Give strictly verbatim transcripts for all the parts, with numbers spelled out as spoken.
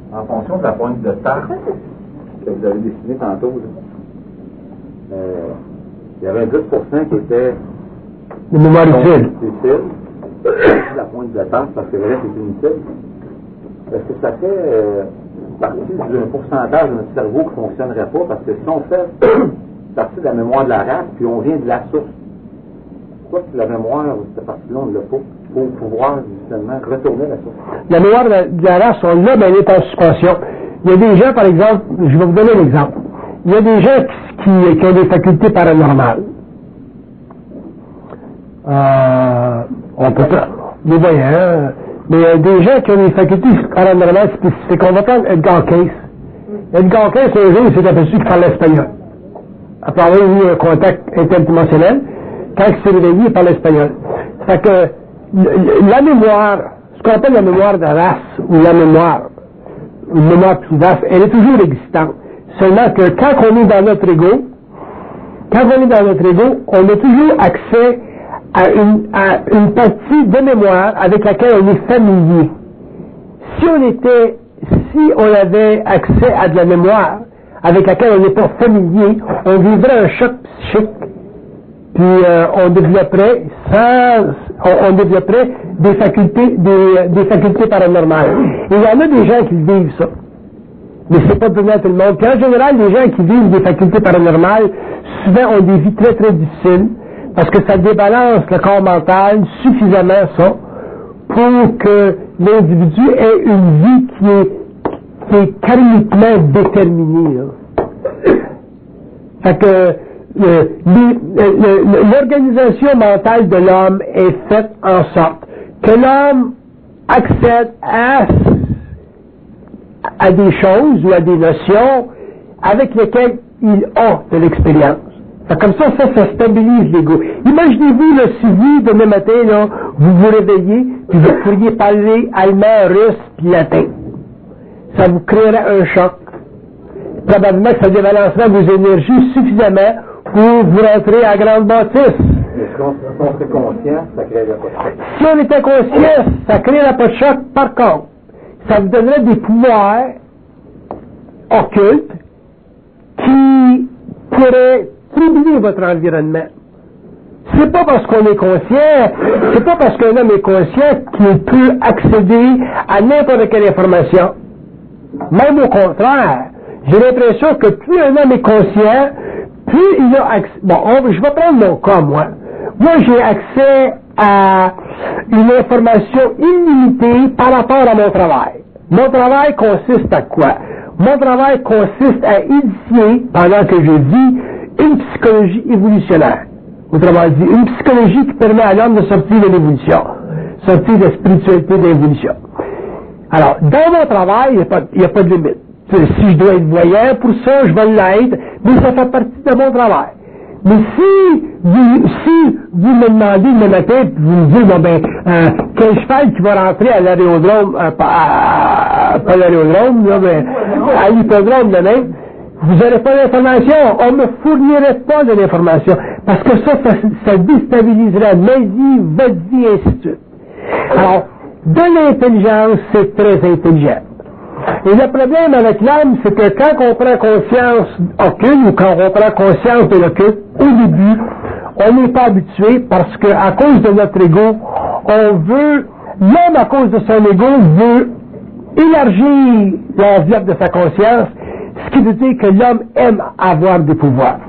en fonction de la pointe de tarte que vous avez dessinée tantôt, là, euh, il y avait dix pour cent qui était de mémoire utile. utile. La pointe de tarte, parce que le reste est inutile. Est-ce que ça fait euh, partie d'un pourcentage de notre cerveau qui ne fonctionnerait pas? Parce que si on fait partie de la mémoire de la race, puis on vient de la source, pourquoi que la mémoire de cette partie-là, on ne l'a pas pour pouvoir justement retourner à la source? La mémoire de la, de la race, on l'a, mais elle est en suspension. Il y a des gens, par exemple, je vais vous donner un exemple. Il y a des gens qui, qui, qui ont des facultés paranormales. Euh, on peut pas, les voyants, mais il y a des gens qui ont des facultés paranormales spécifiques. On va prendre Edgar Cayce. Edgar Cayce, un jour, il s'est aperçu qu'il parlait espagnol. Après avoir eu un contact interdimensionnel, quand il s'est réveillé, il parlait espagnol. Fait que la mémoire, ce qu'on appelle la mémoire de race, ou la mémoire, une mémoire plus vaste, elle est toujours existante. Seulement que quand on est dans notre ego, quand on est dans notre ego, on a toujours accès à une, à une partie de mémoire avec laquelle on est familier. Si on était, si on avait accès à de la mémoire avec laquelle on n'est pas familier, on vivrait un choc psychique, puis euh, on développerait sans, on, on développerait des facultés, des, des facultés paranormales. Et il y en a des gens qui vivent ça. Mais c'est pas donné à tout le monde. Puis en général, les gens qui vivent des facultés paranormales, souvent ont des vies très très difficiles, parce que ça débalance le corps mental suffisamment, ça, pour que l'individu ait une vie qui est, qui est karmiquement déterminée. Là. Fait que euh, l'organisation mentale de l'homme est faite en sorte que l'homme accède à, à des choses ou à des notions avec lesquelles il a de l'expérience. Comme ça, ça, ça stabilise l'ego. Imaginez-vous, là, si vous, demain matin, là, vous vous réveillez, puis vous pourriez parler allemand, russe, puis latin. Ça vous créerait un choc. Probablement que ça débalancerait vos énergies suffisamment pour vous rentrer à grande bâtisse. Mais si on, on serait conscient, ça créerait pas de choc. Si on était conscient, ça créerait pas de choc. Par contre, ça vous donnerait des pouvoirs occultes qui pourraient troubler votre environnement. C'est pas parce qu'on est conscient, c'est pas parce qu'un homme est conscient qu'il peut accéder à n'importe quelle information. Même au contraire, j'ai l'impression que plus un homme est conscient, plus il a accès. Bon, on, je vais prendre mon cas, moi. Moi, j'ai accès à une information illimitée par rapport à mon travail. Mon travail consiste à quoi? Mon travail consiste à initier, pendant que je vis, une psychologie évolutionnaire. Autrement dit, une psychologie qui permet à l'homme de sortir de l'évolution, sortir de la spiritualité de l'évolution. Alors, dans mon travail, il n'y a, a pas de limite. Si je dois être voyant pour ça, je vais l'être, mais ça fait partie de mon travail. Mais si vous, si vous me demandez le matin, puis vous me dites, bon ben, euh, quel cheval qui va rentrer à l'aérodrome, euh, pas à, à, pas l'aérodrome, là, mais à l'hippodrome demain, vous n'aurez pas d'information, on ne me fournirait pas de l'information, parce que ça, ça, ça déstabiliserait ma vie, votre vie, et ainsi de suite. Alors, de l'intelligence, c'est très intelligent. Et le problème avec l'âme, c'est que quand on prend conscience occulte, ou quand on prend conscience de l'occulte, au début, on n'est pas habitué, parce qu'à cause de notre ego, on veut, l'homme à cause de son ego, veut élargir l'enveloppe de sa conscience, ce qui veut dire que l'homme aime avoir des pouvoirs.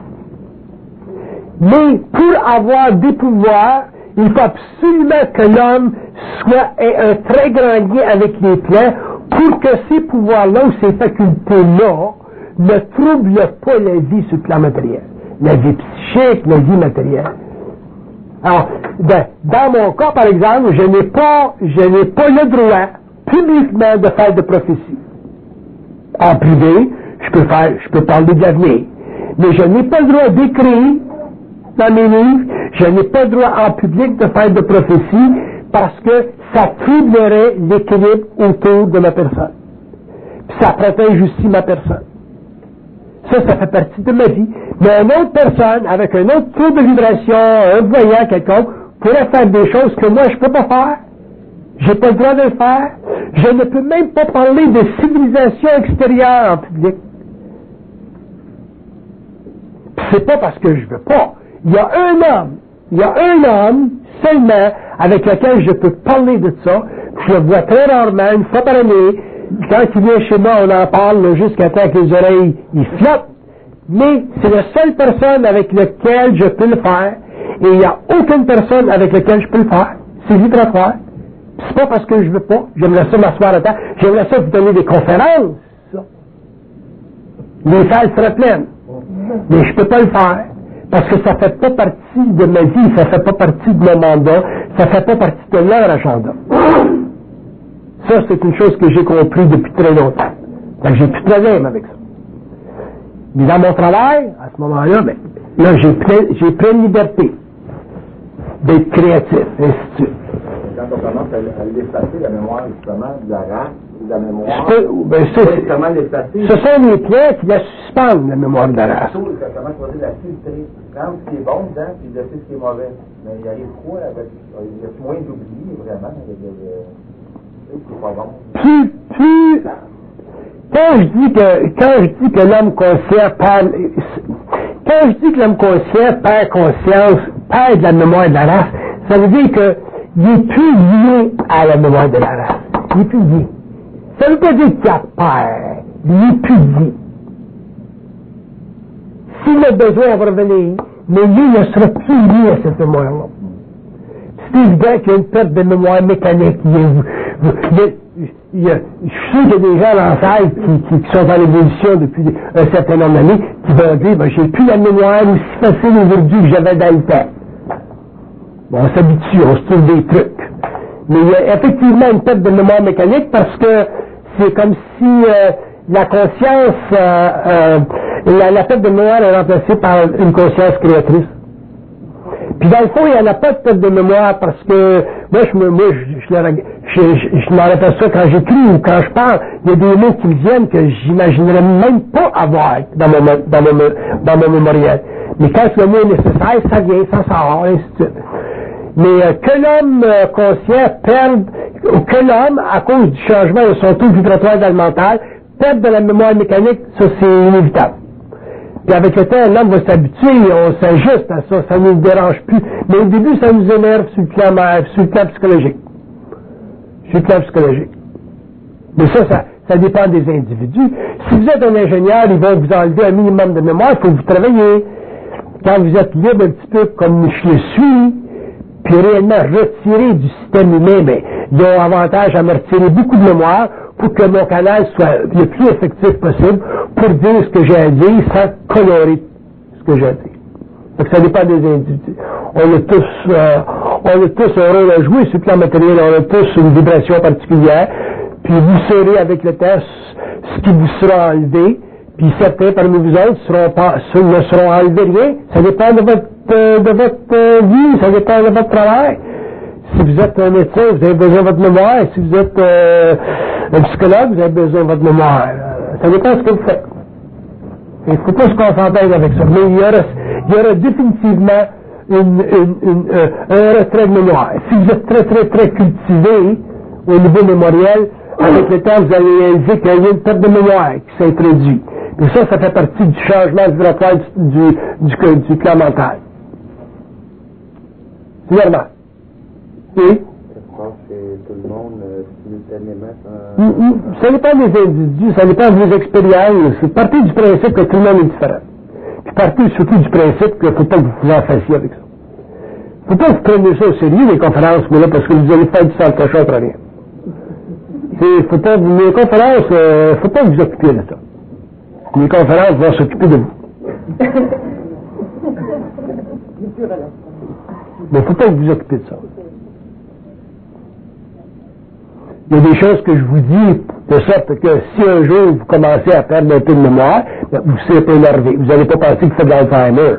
Mais pour avoir des pouvoirs, il faut absolument que l'homme soit ait un très grand lien avec les plans pour que ces pouvoirs-là ou ces facultés-là ne troublent pas la vie sur le plan matériel. La vie psychique, la vie matérielle. Alors, ben, dans mon cas, par exemple, je n'ai pas, je n'ai pas le droit publiquement de faire de prophétie. En privé, je peux faire, je peux parler de l'avenir. Mais je n'ai pas le droit d'écrire dans mes livres, je n'ai pas le droit en public de faire de prophétie parce que ça troublerait l'équilibre autour de ma personne. Puis ça protège aussi ma personne. Ça, ça fait partie de ma vie. Mais une autre personne, avec un autre taux de vibration, un voyant quelconque, pourrait faire des choses que moi, je ne peux pas faire. J'ai pas le droit de le faire. Je ne peux même pas parler de civilisation extérieure en public. C'est pas parce que je veux pas. Il y a un homme, il y a un homme seulement avec lequel je peux parler de ça. Je le vois très rarement, une fois par année. Puis quand il vient chez moi, on en parle là, jusqu'à temps que les oreilles ils flottent. Mais c'est la seule personne avec laquelle je peux le faire. Et il n'y a aucune personne avec laquelle je peux le faire. C'est vibratoire. C'est pas parce que je veux pas. J'aimerais ça m'asseoir à temps. J'aimerais ça vous donner des conférences. Ça. Les salles seraient pleines. Mais je peux pas le faire. Parce que ça fait pas partie de ma vie. Ça fait pas partie de mon mandat. Ça fait pas partie de leur agenda. Ça, c'est une chose que j'ai compris depuis très longtemps. Donc, j'ai plus de problème avec ça. Mais dans mon travail, à ce moment-là, ben, là, j'ai plein, j'ai pleine liberté d'être créatif, et ainsi de suite. Quand on commence à, à l'effacer, la mémoire, justement, de la race, de la mémoire, peux, ben, ça, c'est, comment l'effacer? Ce sont les plaies qui la suspendent, la mémoire de la race. Comment choisir la filtrer? Prendre ce qui est bon dedans, puis laisser ce qui est mauvais. Mais il arrive quoi avec, il y a moins d'oubli, vraiment, avec le, c'est pas bon. Plus, plus, quand je dis que, quand je dis que l'homme conscient perd, quand je dis que l'homme conscient perd conscience, perd de la mémoire de la race, ça veut dire que il est plus lié à la mémoire de la race. Il est plus lié. Ça veut pas dire qu'il a peur. Il est plus lié. S'il a besoin, on va revenir, mais lui ne sera plus lié à cette mémoire-là. C'est évident qu'il y a une perte de mémoire mécanique. Il y a, il y a, il y a, je suis sûr qu'il y a des gens dans la salle qui, qui, qui sont en évolution depuis un certain nombre d'années qui vont dire ben, j'ai plus la mémoire aussi facile aujourd'hui que j'avais dans le temps. Bon, on s'habitue, on se trouve des trucs. Mais il y a effectivement une perte de mémoire mécanique parce que c'est comme si euh, la conscience, euh, euh, la, la perte de mémoire est remplacée par une conscience créatrice. Puis dans le fond, il n'y en a pas de perte de mémoire parce que moi, je me, moi, je, je, je, je, je m'en rappelle ça quand j'écris ou quand je parle. Il y a des mots qui me viennent que j'imaginerais même pas avoir dans mon, dans mon, dans mon mémorial. Mais quand le mot est nécessaire, ça vient, ça sort, ainsi de suite. Mais euh, que l'homme euh, conscient perde, ou que l'homme, à cause du changement de son taux vibratoire dans le mental, perde de la mémoire mécanique, ça c'est inévitable. Puis avec le temps, l'homme va s'habituer, on s'ajuste à ça, ça ne nous dérange plus. Mais au début, ça nous énerve sur le plan, sur le plan psychologique. Sur le plan psychologique. Mais ça, ça, ça dépend des individus. Si vous êtes un ingénieur, ils vont vous enlever un minimum de mémoire, il faut que vous travaillez. Quand vous êtes libre un petit peu comme je le suis, puis réellement retirer du système humain, ben, ils ont avantage à me retirer beaucoup de mémoire pour que mon canal soit le plus effectif possible pour dire ce que j'ai à dire sans colorer ce que j'ai à dire. Donc ça dépend des individus. On a tous, euh, on a tous un rôle à jouer sur le plan matériel, on a tous une vibration particulière, puis vous saurez avec le temps ce qui vous sera enlevé, puis certains parmi vous autres seront pas, ne seront enlevés rien. Ça dépend de votre, euh, de votre euh, vie, ça dépend de votre travail. Si vous êtes un médecin, vous avez besoin de votre mémoire. Si vous êtes euh, un psychologue, vous avez besoin de votre mémoire. Ça dépend de ce que vous faites. Il ne faut pas se concentrer avec ça. Mais il y aura, il y aura définitivement une, une, une, euh, un retrait de mémoire. Si vous êtes très, très, très cultivé au niveau mémoriel, avec le temps, vous allez réaliser qu'il y a une perte de mémoire qui s'introduit. Et ça, ça fait partie du changement vibratoire du, du, du, du plan mental. C'est normal. Oui? Ça se passe chez tout le monde euh, simultanément? Sans... Mm -hmm. Ça dépend des individus, ça dépend de vos expériences. C'est partie du principe que tout le monde est différent. Puis partie surtout du principe qu'il ne faut pas que vous vous en fassiez avec ça. Il ne faut pas que vous preniez ça au sérieux, les conférences, mais là, parce que vous allez faire du sang de cochon après rien. Il faut pas, les conférences, il euh, ne faut pas vous occuper de ça. Les conférences vont s'occuper de vous. Mais il ne faut pas que vous occupiez de ça. Il y a des choses que je vous dis de sorte que si un jour vous commencez à perdre un peu de mémoire, vous serez pas énervé. Vous n'allez pas penser que c'est de l'Alzheimer.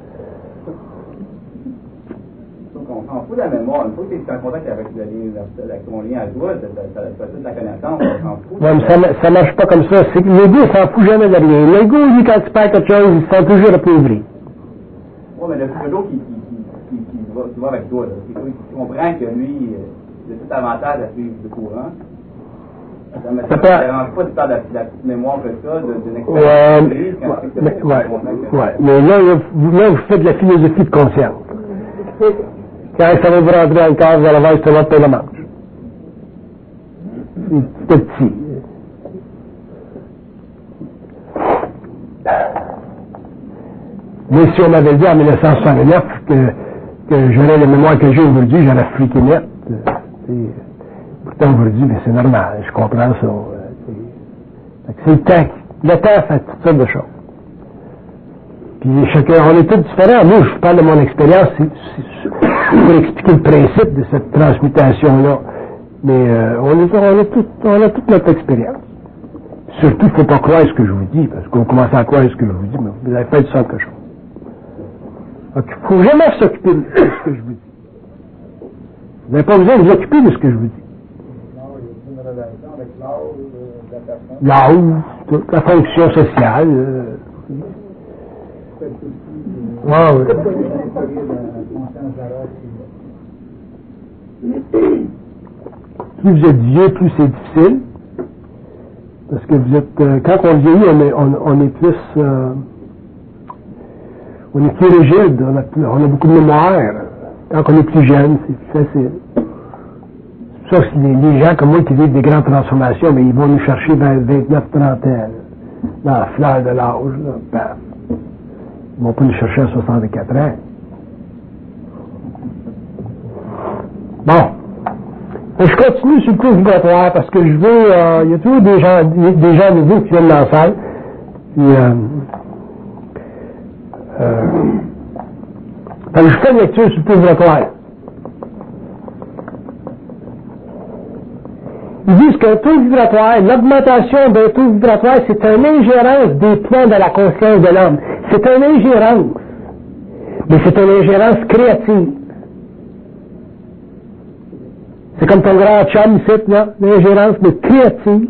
On fout la mémoire. Une fois que tu es en contact avec, le, avec ton lien à toi, tu as toute la connaissance, on s'en fout. Ouais, mais ça, ça marche pas comme ça. L'ego ne s'en fout jamais de rien. L'ego, lui, quand tu perds quelque chose, il se sent toujours appauvri. Oui, mais le psychologue qui, qui, qui, qui, qui, va, qui va avec toi, là, qui, qui comprend que lui, euh, de tout avantage à suivre le courant. Ça ne Ça me peut- dérange pas de faire de la, de la petite mémoire que ça, de- d'une Ouais, expérience mais, prise, quand ouais, c'est que mais, c'est ouais, convaincre. ouais, mais là, là, vous, là, vous faites de la philosophie de conscience. Quand ça va vous rentrer dans le corps, vous allez voir justement pas le manche. C'est petit. Mais si on m'avait dit en mille neuf cent soixante-neuf que, que j'aurais la mémoire que j'ai aujourd'hui, j'aurais freaké net. Euh, c'est- Pourtant, aujourd'hui, mais c'est normal, je comprends ça. euh, c'est- fait que c'est le temps. qui- Le temps fait toutes sortes de choses. Puis chacun, on est tous différents. Moi, je vous parle de mon expérience, c'est, c'est, c'est pour expliquer le principe de cette transmutation-là. Mais euh, on, est, on, est tout, on a toute notre expérience. Surtout, il ne faut pas croire ce que je vous dis, parce qu'on commence à croire ce que je vous dis, mais vous avez fait ça quelque chose. Donc, il ne faut jamais s'occuper de ce que je vous dis. Vous n'avez pas besoin de vous occuper de ce que je vous dis. L'âge, toute la fonction sociale. Euh, ouais, ouais. Plus vous êtes vieux, plus c'est difficile. Parce que vous êtes, euh, quand on vieillit, on est, on, on est plus, euh, on est plus rigide, on a, plus- on a beaucoup de mémoire. Quand on est plus jeune, c'est plus facile. C'est pour ça que les, les gens comme moi qui vivent des grandes transformations, mais ils vont nous chercher vers vingt-neuf trente ans, dans la fleur de l'âge, là, bam. Ils vont pas nous chercher à soixante-quatre ans. Bon. Et je continue sur le coup vibratoire parce que je veux, euh, il y a toujours des gens, des gens nouveaux qui viennent dans la salle. Puis, euh, euh, fait que je fais une lecture sur le coup vibratoire. Ils disent qu'un taux vibratoire, l'augmentation d'un taux vibratoire, c'est une ingérence des plans de la conscience de l'homme. C'est une ingérence. Mais c'est une ingérence créative. C'est comme ton grand chum ici, là, l'ingérence, mais créative.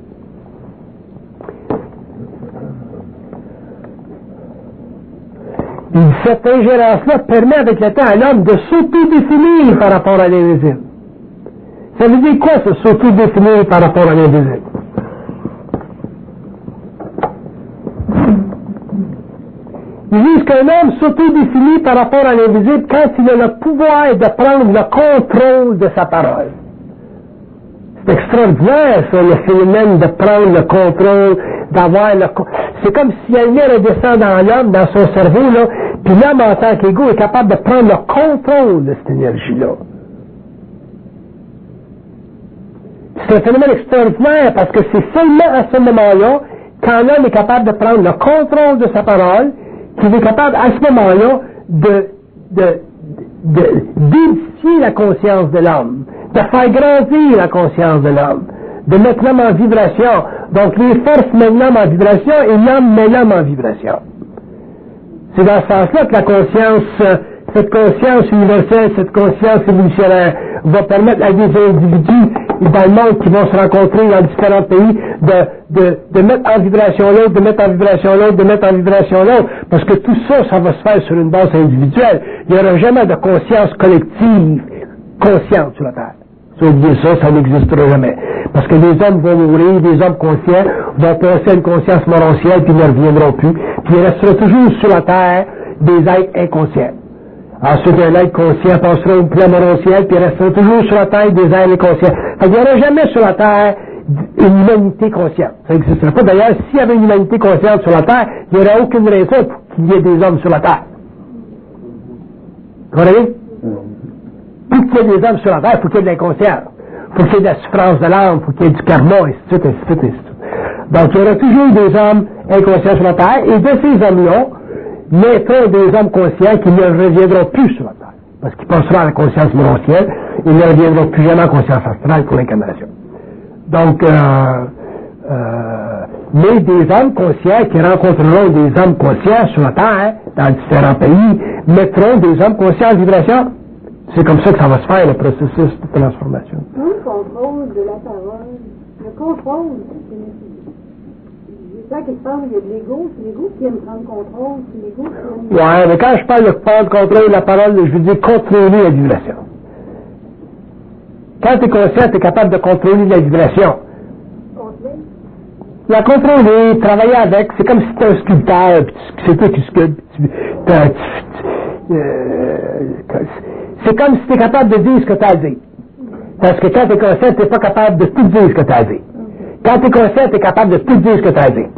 Et cette ingérence-là permet avec le temps à l'homme de s'auto-définir par rapport à l'invisible. Ça veut dire quoi, ça, s'auto-définir par rapport à l'invisible? Ils disent qu'un homme s'auto-définit par rapport à l'invisible quand il a le pouvoir de prendre le contrôle de sa parole. C'est extraordinaire, ça, le phénomène de prendre le contrôle, d'avoir le... C'est comme si la lumière redescend dans l'homme, dans son cerveau, là, puis l'homme, en tant qu'égo, est capable de prendre le contrôle de cette énergie-là. C'est un phénomène extraordinaire parce que c'est seulement à ce moment-là, quand l'homme est capable de prendre le contrôle de sa parole, qu'il est capable à ce moment-là de, de, de, d'édifier la conscience de l'homme, de faire grandir la conscience de l'homme, de mettre l'homme en vibration. Donc les forces mettent l'homme en vibration et l'homme met l'homme en vibration. C'est dans ce sens-là que la conscience, cette conscience universelle, cette conscience évolutionnaire va permettre à des individus dans le monde qui vont se rencontrer dans différents pays de, de, de mettre en vibration l'autre, de mettre en vibration l'autre, de mettre en vibration l'autre, parce que tout ça, ça va se faire sur une base individuelle. Il n'y aura jamais de conscience collective consciente sur la Terre. Si on dit ça, ça n'existera jamais. Parce que les hommes vont mourir, les hommes conscients vont passer à une conscience morontielle, puis ils ne reviendront plus, puis il restera toujours sur la Terre des êtres inconscients. Ensuite, un être conscient passera au plan morontiel, puis il restera toujours sur la Terre des êtres inconscients. Il n'y aura jamais sur la Terre une humanité consciente. Ça n'existerait pas. D'ailleurs, s'il y avait une humanité consciente sur la Terre, il n'y aurait aucune raison pour qu'il y ait des hommes sur la Terre. Vous comprenez? Pour qu'il y ait des hommes sur la Terre, il faut qu'il y ait de l'inconscience. Il faut qu'il y ait de la souffrance de l'âme, il faut qu'il y ait du karma, et ainsi de suite, ainsi de suite, ainsi de suite. Donc, il y aura toujours des hommes inconscients sur la Terre, et de ces hommes-là, naîtront des hommes conscients qui ne reviendront plus sur la Terre. Parce qu'ils passeront à la conscience morontielle, ils ne reviendront plus jamais en conscience astrale pour l'incarnation. Donc, euh, euh, mais des hommes conscients qui rencontreront des hommes conscients sur la Terre, dans différents pays, mettront des hommes conscients en vibration. C'est comme ça que ça va se faire, le processus de transformation. Le contrôle de la parole, le contrôle, c'est ça quelque part, il y a de l'ego, c'est l'ego qui aime prendre contrôle, c'est l'ego qui aime... Ouais, mais quand je parle de prendre contrôle de la parole, je veux dire contrôler la vibration. quand tu es conscient, tu es capable de contrôler la vibration. La contrôler, travailler avec, c'est comme si tu es un sculpteur, puis c'est toi qui sculptes. Euh, c'est comme si tu es capable de dire ce que tu as à dire. Parce que quand tu es conscient, tu n'es pas capable de tout dire ce que tu as à dire. Quand tu es conscient, tu es capable de tout dire ce que tu as à dire.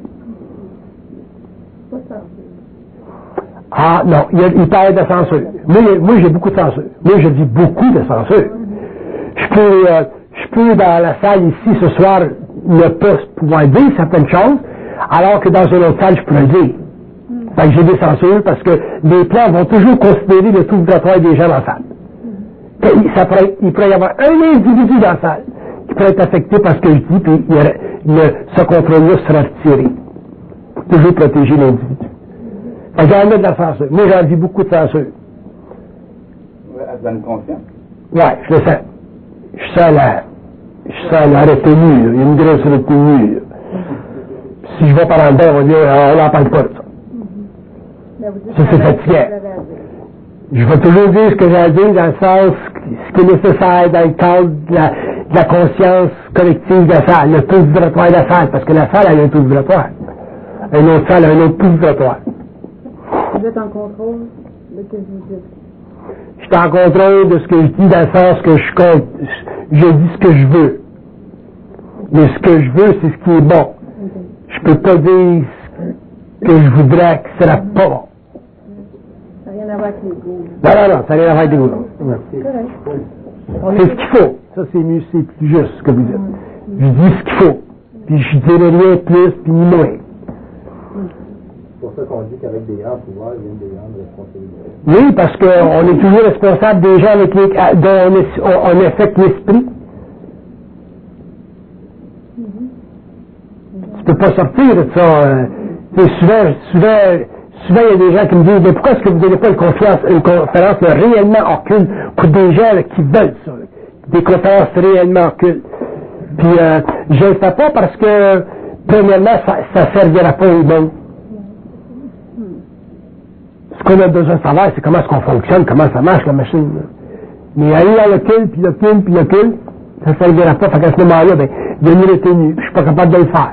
Ah non, il, a, il parle de censure. Moi, moi j'ai beaucoup de censure. Moi, je dis beaucoup de censure. Je peux, euh, je peux dans la salle ici ce soir ne pas pouvoir dire certaines choses, alors que dans une autre salle, je peux le dire. Fait que j'ai des censures parce que les plans vont toujours considérer le taux vibratoire des gens dans la salle. Ça pourrait, il pourrait y avoir un individu dans la salle qui pourrait être affecté par ce que je dis, puis il y aurait, le, ce contrôle-là sera retiré. Pour toujours protéger l'individu. Fait que j'en ai de la censure. Moi, j'en dis beaucoup de censure. Ouais, elle donne confiance. Ouais, je le sens. Je sens la, je sens la retenue, là. Il y a une grosse retenue, là. Si je vais par en dedans, on va dire, on n'en parle pas de ça. Ça, c'est fatigant. Je vais toujours dire ce que j'ai à dire dans le sens, ce qui est nécessaire dans le cadre de la, de la conscience collective de la salle, le taux vibratoire de la salle, parce que la salle a un taux vibratoire. Une autre salle a un autre taux vibratoire. Vous êtes en contrôle de ce que vous dites. Je suis en contrôle de ce que je dis dans le sens que je compte, je dis ce que je veux. Mais ce que je veux, c'est ce qui est bon. Okay. Je peux pas dire ce que je voudrais que ce sera pas bon. Ça n'a rien à voir avec les goûts. Non, non, non, ça n'a rien à voir avec les goûts. C'est ce qu'il faut. Ça, c'est mieux, c'est plus juste ce que vous dites. Je dis ce qu'il faut. Puis je dirai rien plus, puis ni moins. C'est pour ça qu'on dit qu'avec des grands pouvoirs, il y a des grandes responsabilités. Oui, parce qu'on est toujours responsable des gens avec les, dont on, on, on affecte l'esprit. Tu peux pas sortir de ça. Euh, souvent, souvent, souvent, il y a des gens qui me disent, mais pourquoi est-ce que vous n'avez pas une conférence, une conférence là, réellement occulte pour des gens là, qui veulent ça, là, des conférences réellement occultes. Puis, euh, je ne le fais pas parce que, premièrement, ça ne servira pas aux monde. Ce qu'on a besoin de savoir, c'est comment est-ce qu'on fonctionne, comment ça marche la machine. Là. Mais aller à l'occulte, puis l'occulte, puis l'occulte, ça ne servira pas. Fait qu'à ce moment-là, ben, il y a une retenue, puis je suis pas capable de le faire.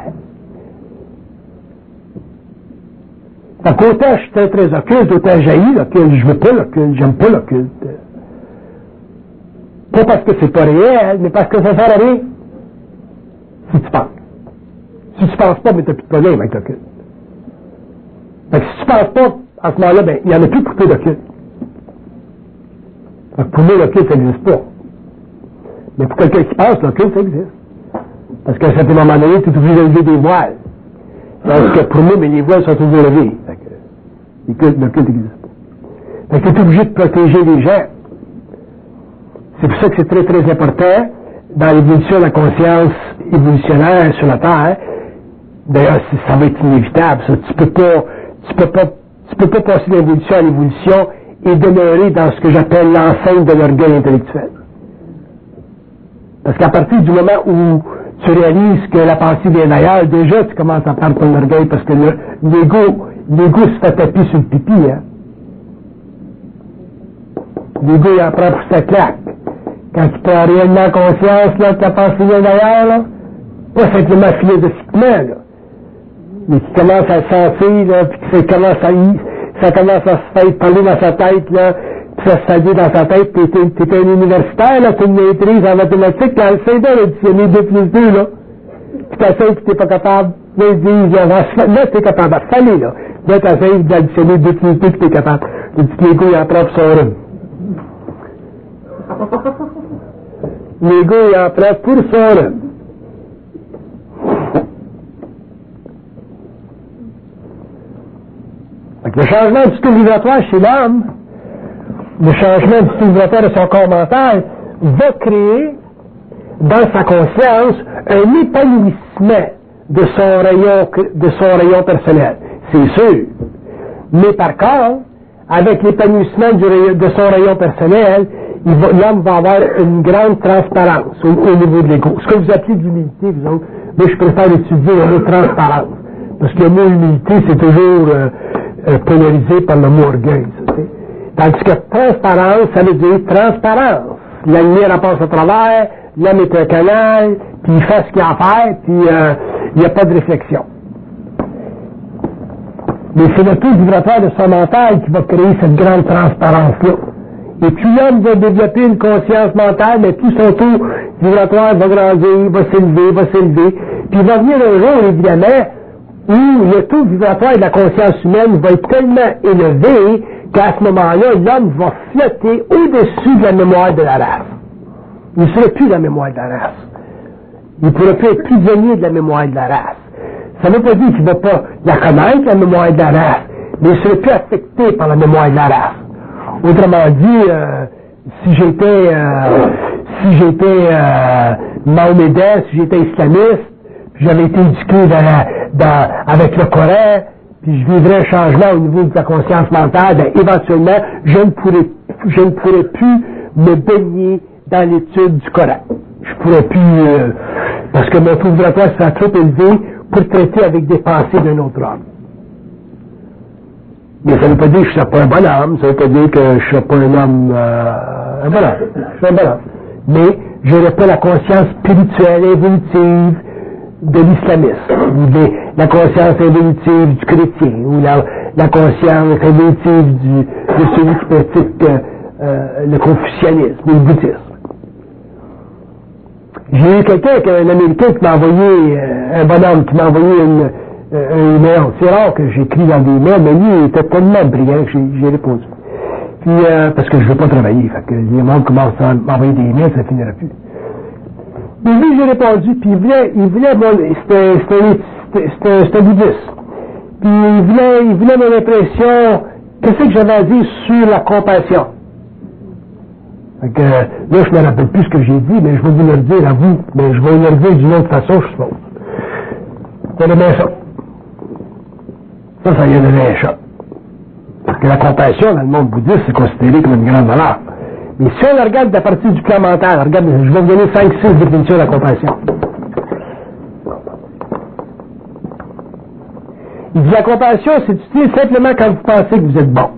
Fait qu'autant je suis très, très occulte, autant j'haïs l'occulte, je veux pas l'occulte, j'aime pas l'occulte. Pas parce que c'est pas réel, mais parce que ça sert à rien. Si tu penses. Si tu penses pas, mais t'as plus de problème avec l'occulte. Fait que si tu penses pas, à ce moment-là, ben, il n'y en a plus pour peu d'occulte. Fait que pour moi, l'occulte, ça n'existe pas. Mais pour quelqu'un qui pense, l'occulte, ça existe. Parce qu'à un certain moment donné, tu es obligé de lever des voiles. Parce que pour moi, mais les voiles sont toujours levées. Fait que l'occulte n'existe pas. Fait que tu es obligé de protéger les gens. C'est pour ça que c'est très, très important, dans l'évolution de la conscience évolutionnaire sur la Terre, d'ailleurs, ça va être inévitable, ça. Tu peux pas, tu peux pas, tu peux pas passer d'évolution à l'évolution et demeurer dans ce que j'appelle l'enceinte de l'orgueil intellectuel. Parce qu'à partir du moment où tu réalises que la pensée vient d'ailleurs, déjà tu commences à perdre ton orgueil parce que le, l'ego, l'ego se fait taper sur le pipi, hein. L'ego, il en prend pour sa claque. Quand tu prends réellement conscience, là, que la pensée vient d'ailleurs, là, pas simplement philosophiquement, là, mais qui commence à le sentir, là, puis que ça commence à y, ça commence à se faire parler dans sa tête, là, puis ça se fait dire dans sa tête, t'es, t'es, t'es un universitaire, là, t'as une maîtrise en mathématiques, quand c'est bien d'additionner deux plus deux, là, puis t'essayes, puis t'es pas capable, là, ils disent, là, t'es capable, fallait, là, là, t'essayes d'additionner deux plus deux, puis t'es capable, le petit Lego, il en prend pour son rhume. L'ego, il en prend pour son rhume. Le changement du taux vibratoire chez l'homme, le changement du taux vibratoire de son corps mental, va créer dans sa conscience un épanouissement de son rayon, de son rayon personnel. C'est sûr. Mais par contre, avec l'épanouissement du rayon, de son rayon personnel, il va, l'homme va avoir une grande transparence au, au niveau de l'ego. Ce que vous appelez de l'humilité, vous autres, mais je préfère étudier le mot transparence. Parce que le mot humilité, c'est toujours euh, euh, polarisé par le mot orgueil. Ça, tandis que transparence, ça veut dire transparence. la lumière passe à travers, l'homme est un canal, puis il fait ce qu'il a à faire, puis euh, il n'y a pas de réflexion. Mais c'est le taux vibratoire de son mental qui va créer cette grande transparence-là. Et puis l'homme va développer une conscience mentale, mais tout son taux vibratoire va grandir, va s'élever, va s'élever. Puis il va venir un jour, évidemment, où le taux vibratoire de la conscience humaine va être tellement élevé qu'à ce moment-là, l'homme va flotter au-dessus de la mémoire de la race. Il ne serait plus la mémoire de la race. Il ne pourrait plus être prisonnier de la mémoire de la race. Ça ne veut pas dire qu'il ne va pas la connaître, la mémoire de la race, mais il ne serait plus affecté par la mémoire de la race. Autrement dit, euh, si j'étais euh, si j'étais euh, mahomédan, si j'étais islamiste, puis j'avais été éduqué dans la, dans, avec le Coran, puis je vivrais un changement au niveau de la conscience mentale, ben, éventuellement, je ne pourrais, je ne pourrais plus me baigner dans l'étude du Coran. Je pourrais plus, euh, parce que mon taux vibratoire sera trop élevé pour traiter avec des pensées d'un autre homme. Mais ça ne veut pas dire que je ne serai pas un bonhomme, ça ne veut pas dire que je ne serai pas un homme, euh, un bonhomme. Je suis un bonhomme. Mais je n'aurai pas la conscience spirituelle évolutive de l'islamisme, ou de la conscience évolutive du chrétien, ou la, la conscience évolutive du, de celui qui pratique euh, euh, le confucianisme ou le bouddhisme. J'ai eu quelqu'un, un Américain qui m'a envoyé, euh, un bonhomme qui m'a envoyé une, euh, un email. C'est rare que j'écris dans des mails, mais lui, il était tellement brillant que j'ai, j'ai répondu. Puis, euh, parce que je ne veux pas travailler, fait que les gens commencent à m'envoyer des emails, ça ne finira plus. Mais lui, j'ai répondu, puis il voulait, il voulait, bon, c'était, c'était, c'était, c'était bouddhiste. Puis il voulait, il voulait mon impression, qu'est-ce que j'avais à dire sur la compassion. Fait que, là, je ne me rappelle plus ce que j'ai dit, mais je vais vous le dire à vous, mais je vais vous le dire d'une autre façon, je suppose. Ça donne un choc. Ça, ça y a donné un choc. Parce que la compassion, dans le monde bouddhiste, c'est considéré comme une grande valeur. Mais si on regarde de la partie du plan mental, regarde, je vais vous donner cinq six définitions de la compassion. Il dit la compassion, c'est utile simplement quand vous pensez que vous êtes bon.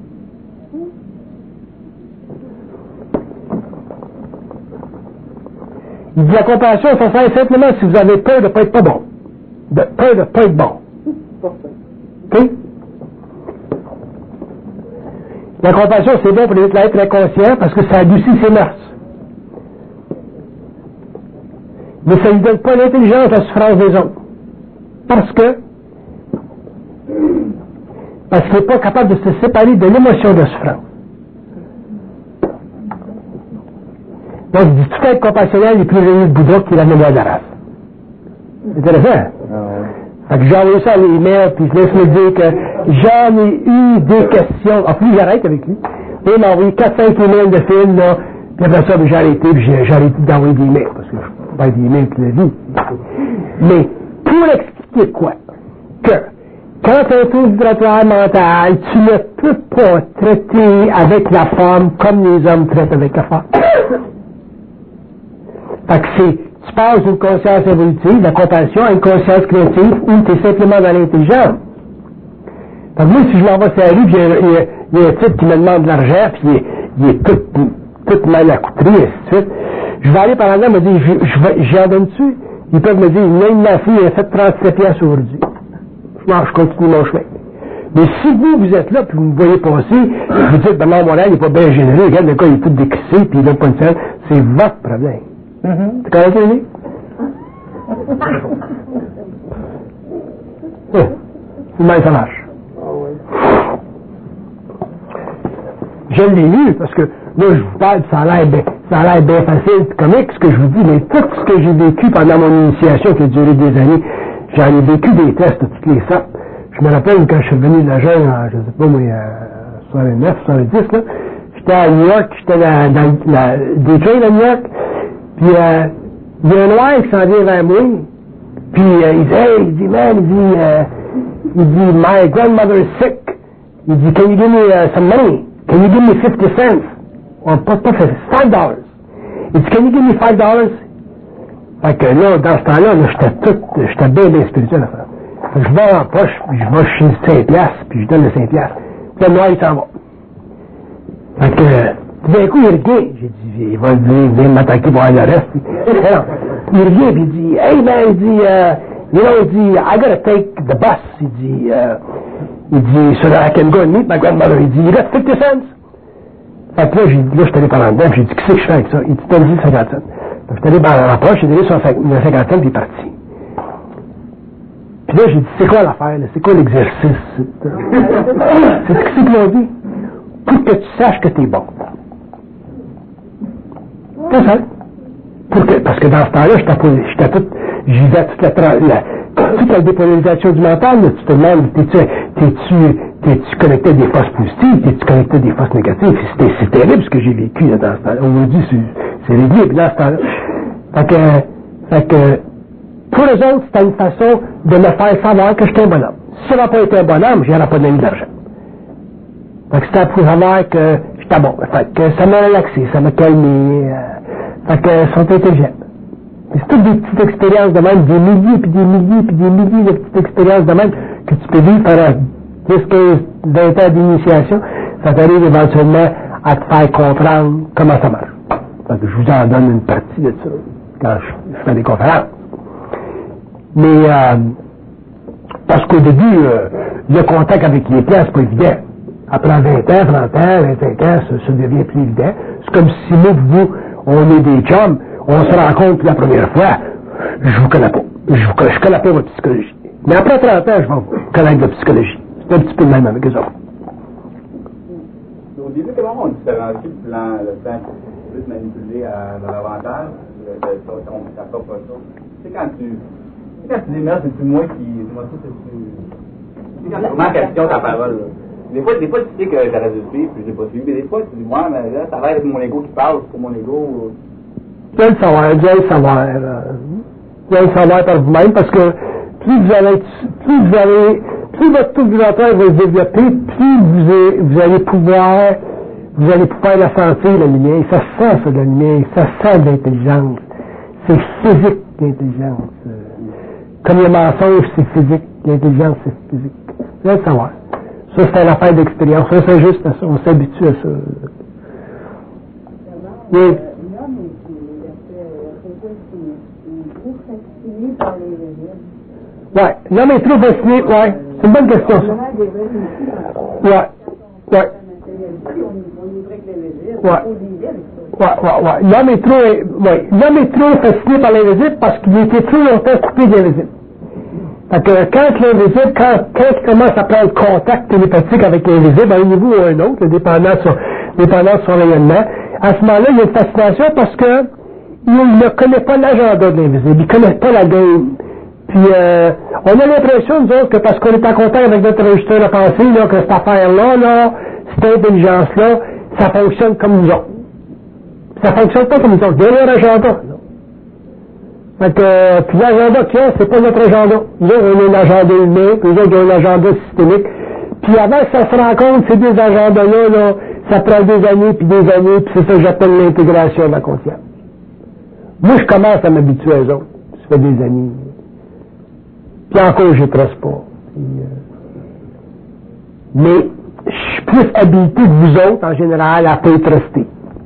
Il dit la compassion, ça sert simplement si vous avez peur de ne pas être pas bon. De peur de ne pas être bon. OK? La compassion, c'est bon pour l'être inconscient parce que ça adoucit ses mœurs. Mais ça ne lui donne pas l'intelligence de la souffrance des autres. Parce que parce qu'il n'est pas capable de se séparer de l'émotion de souffrance. Donc, il dit tout être compassionnel est plus génial de Bouddha qui est la mémoire de la race. C'est intéressant. Ah ouais. Fait que j'ai envoyé ça à l'email, puis je laisse me dire que j'en ai eu des questions. En plus, j'arrête avec lui. Et il m'a envoyé quatre cinq emails de films, là. Puis après ça, j'ai arrêté, puis j'ai, j'ai arrêté d'envoyer des emails, parce que je ne peux pas des emails toute la vie. Mais, pour expliquer quoi? Que, quand tu as un taux vibratoire mental, tu ne peux pas traiter avec la femme comme les hommes traitent avec la femme. Fait que c'est, tu passes d'une conscience évolutive, la compassion, à une conscience créative, où tu es simplement dans l'intelligence. Fait que moi, si je m'en vais sur la rue, puis il y, a, il y a un type qui me demande de l'argent, puis il est, il est tout, tout mal accoutré, et ainsi de suite, je vais aller par là, me dire, je, je vais, j'en donne-tu? Ils peuvent me dire, même la fille, elle a fait trente-sept piastres aujourd'hui. Je, je continue mon chemin. Mais si vous, vous êtes là, puis vous me voyez passer, vous dites, ben non, mon âme, il n'est pas bien généreux, regarde, le gars, il est tout décrissé, puis il donne pas une scène, c'est votre problème. Mm-hmm. Tu connais Tony? Oui. C'est mal ça marche. Oh, oui. Je l'ai lu parce que là je vous parle, ça a l'air bien, ça a l'air bien facile, comique ce que je vous dis, mais tout ce que j'ai vécu pendant mon initiation qui a duré des années, j'en ai vécu des tests de toutes les sortes. Je me rappelle quand je suis venu de la jeune, en, je sais pas moi, en soixante-neuf, soixante-dix, là, j'étais à New York, j'étais dans, dans la, des trains à New York. Puis, euh, il y a un noir qui s'en vient vers moi. Puis, euh, il dit, hey, il dit, man, il dit, euh, il dit, my grandmother is sick. Il dit, can you give me uh, some money? Can you give me fifty cents? Or, pas, pas fifty, five dollars. Il dit, can you give me five dollars? Fait que là, dans ce temps-là, là, j'étais tout, j'étais bien, bien spirituel. Fait que je vais en poche, puis je vais chez cinq piastres, puis je donne le cinq piastres. Puis le noir, il s'en va. Fait que, Puis d'un coup, il revient. J'ai dit, il va dire, il vient m'attaquer pour aller le reste. Alors, il revient, puis il dit, hey man, il dit, uh, you know, il dit, I gotta take the bus. Il dit, uh, il dit, so that I can go and meet my grandmother. Il dit, you got fifty cents? Fait que là, j'ai dit, là, je suis allé par en dedans, puis j'ai dit, qu'est-ce que je fais avec ça? Il dit, t'as dit cinquante cents. Je suis allé par la poche, j'ai donné son cinquante cents, puis il est parti. Puis là, j'ai dit, c'est quoi l'affaire, là? C'est quoi l'exercice? C'est ce qu'ils m'ont dit. Pour que tu saches que t'es bon. C'est ça. Pour que, parce que dans ce temps-là, j'étais pas, j'étais tout, j'y vais toute la, la, toute la dépolarisation du mental, là, tu te demandes, t'es-tu, t'es-tu, t'es-tu connecté à des forces positives, t'es-tu connecté à des forces négatives? C'est, c'est terrible ce que j'ai vécu, là, dans ce temps-là. On me dit, c'est, c'est réglé, puis dans ce temps-là. Fait que, fait que, pour eux autres, c'était une façon de me faire savoir que j'étais un bonhomme. Si ça n'avait pas été un bonhomme, j'aurais pas donné d'argent. Fait que c'était pour savoir que j'étais bon. Fait que ça m'a relaxé, ça m'a calmé. Euh, fait que, ils sont intelligents. C'est toutes des petites expériences de même, des milliers, puis des milliers, puis des milliers de petites expériences de même que tu peux vivre pendant dix, quinze, vingt ans d'initiation. Ça t'arrive éventuellement à te faire comprendre comment ça marche. Fait que je vous en donne une partie de ça quand je, je fais des conférences. Mais, euh, parce qu'au début, euh, le contact avec les plans, c'est pas évident. Après vingt ans, trente ans, vingt-cinq ans, ça, ça devient plus évident. C'est comme si moi, vous, on est des chums, on se rencontre la première fois, je vous connais pas. Je vous connais, je connais pas votre psychologie. Mais après trente ans, je vais vous connaître votre psychologie. C'est un petit peu le même avec eux autres. Au début, comment on différencie le plan, le plan qui peut te manipuler à, dans l'avantage, ta propre chose? Tu sais, quand tu, quand tu dis, merde, c'est moi qui, c'est moi qui, c'est tu, tu sais, quand tu remets en question ta parole, là. Des fois, des fois, tu sais que j'aurais dû suivre, puis je l'ai pas suivi, mais des fois, tu dis, moi, mais là, ça va être mon ego qui parle, c'est pour mon ego. Vous allez le savoir, vous allez le savoir. Vous allez le savoir par vous-même, parce que plus vous allez, plus vous allez, plus votre taux vibratoire va se développer, plus vous allez, vous allez pouvoir, vous allez pouvoir la sentir, la lumière. Ça sent, ça, la lumière. Ça sent de l'intelligence. C'est physique, l'intelligence. Comme le mensonge, c'est physique. L'intelligence, c'est physique. Vous allez le savoir. Ça, c'est une affaire d'expérience. Ça, c'est juste à ça. On s'habitue à ça. Oui. L'homme est trop fasciné par les régimes. Ouais. L'homme est trop fasciné. Ouais. C'est une bonne question, ça. Ouais. Ouais. Ouais. Ouais, ouais, ouais. L'homme est trop, ouais. L'homme est trop fasciné par l'invisible parce qu'il a été trop longtemps coupé de l'invisible. Fait que quand l'invisible, quand, quand il commence à prendre contact télépathique avec l'invisible, à un niveau ou à un autre, dépendant de son, dépendant de son rayonnement, à ce moment-là, il y a une fascination parce que il ne connaît pas l'agenda de l'invisible, il ne connaît pas la game. Puis, euh, on a l'impression, nous autres, que parce qu'on est en contact avec notre registre de pensée, là, que cette affaire-là, là, cette intelligence-là, ça fonctionne comme nous autres. Ça fonctionne pas comme nous autres. Il y a leur agenda. Fait que, euh, puis l'agenda qu'il y a, c'est pas notre agenda. Nous autres, on a un agenda humain, puis nous autres, on a un agenda systémique. Puis avant que ça se rencontre, ces deux agendas-là, là, ça prend des années, puis des années, puis c'est ça que j'appelle l'intégration de la conscience. Moi, je commence à m'habituer à eux autres. Ça fait des années. Puis encore, je ne trace pas. Puis, euh, mais, je suis plus habilité que vous autres, en général, à pas être resté.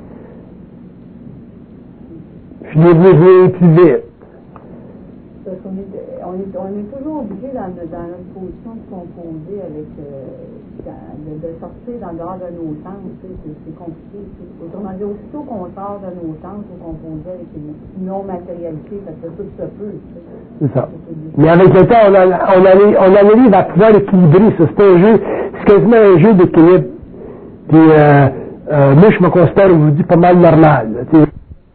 Je l'ai vu plus vite. Parce qu'on est, on est, on est toujours obligé dans, dans notre position de composer avec, euh, de, de sortir dans dehors de nos sens, tu sais, c'est, c'est compliqué. Tu sais. Autrement dit, aussitôt qu'on sort de nos sens pour composer avec une non-matérialité, parce que tout se peut. Tu sais. C'est ça. Mais avec le temps, on, a, on, a, on arrive à pouvoir équilibrer ça. C'est un jeu, c'est quasiment un jeu d'équilibre. Puis, euh, euh, moi, je me considère aujourd'hui pas mal normal. Tu sais.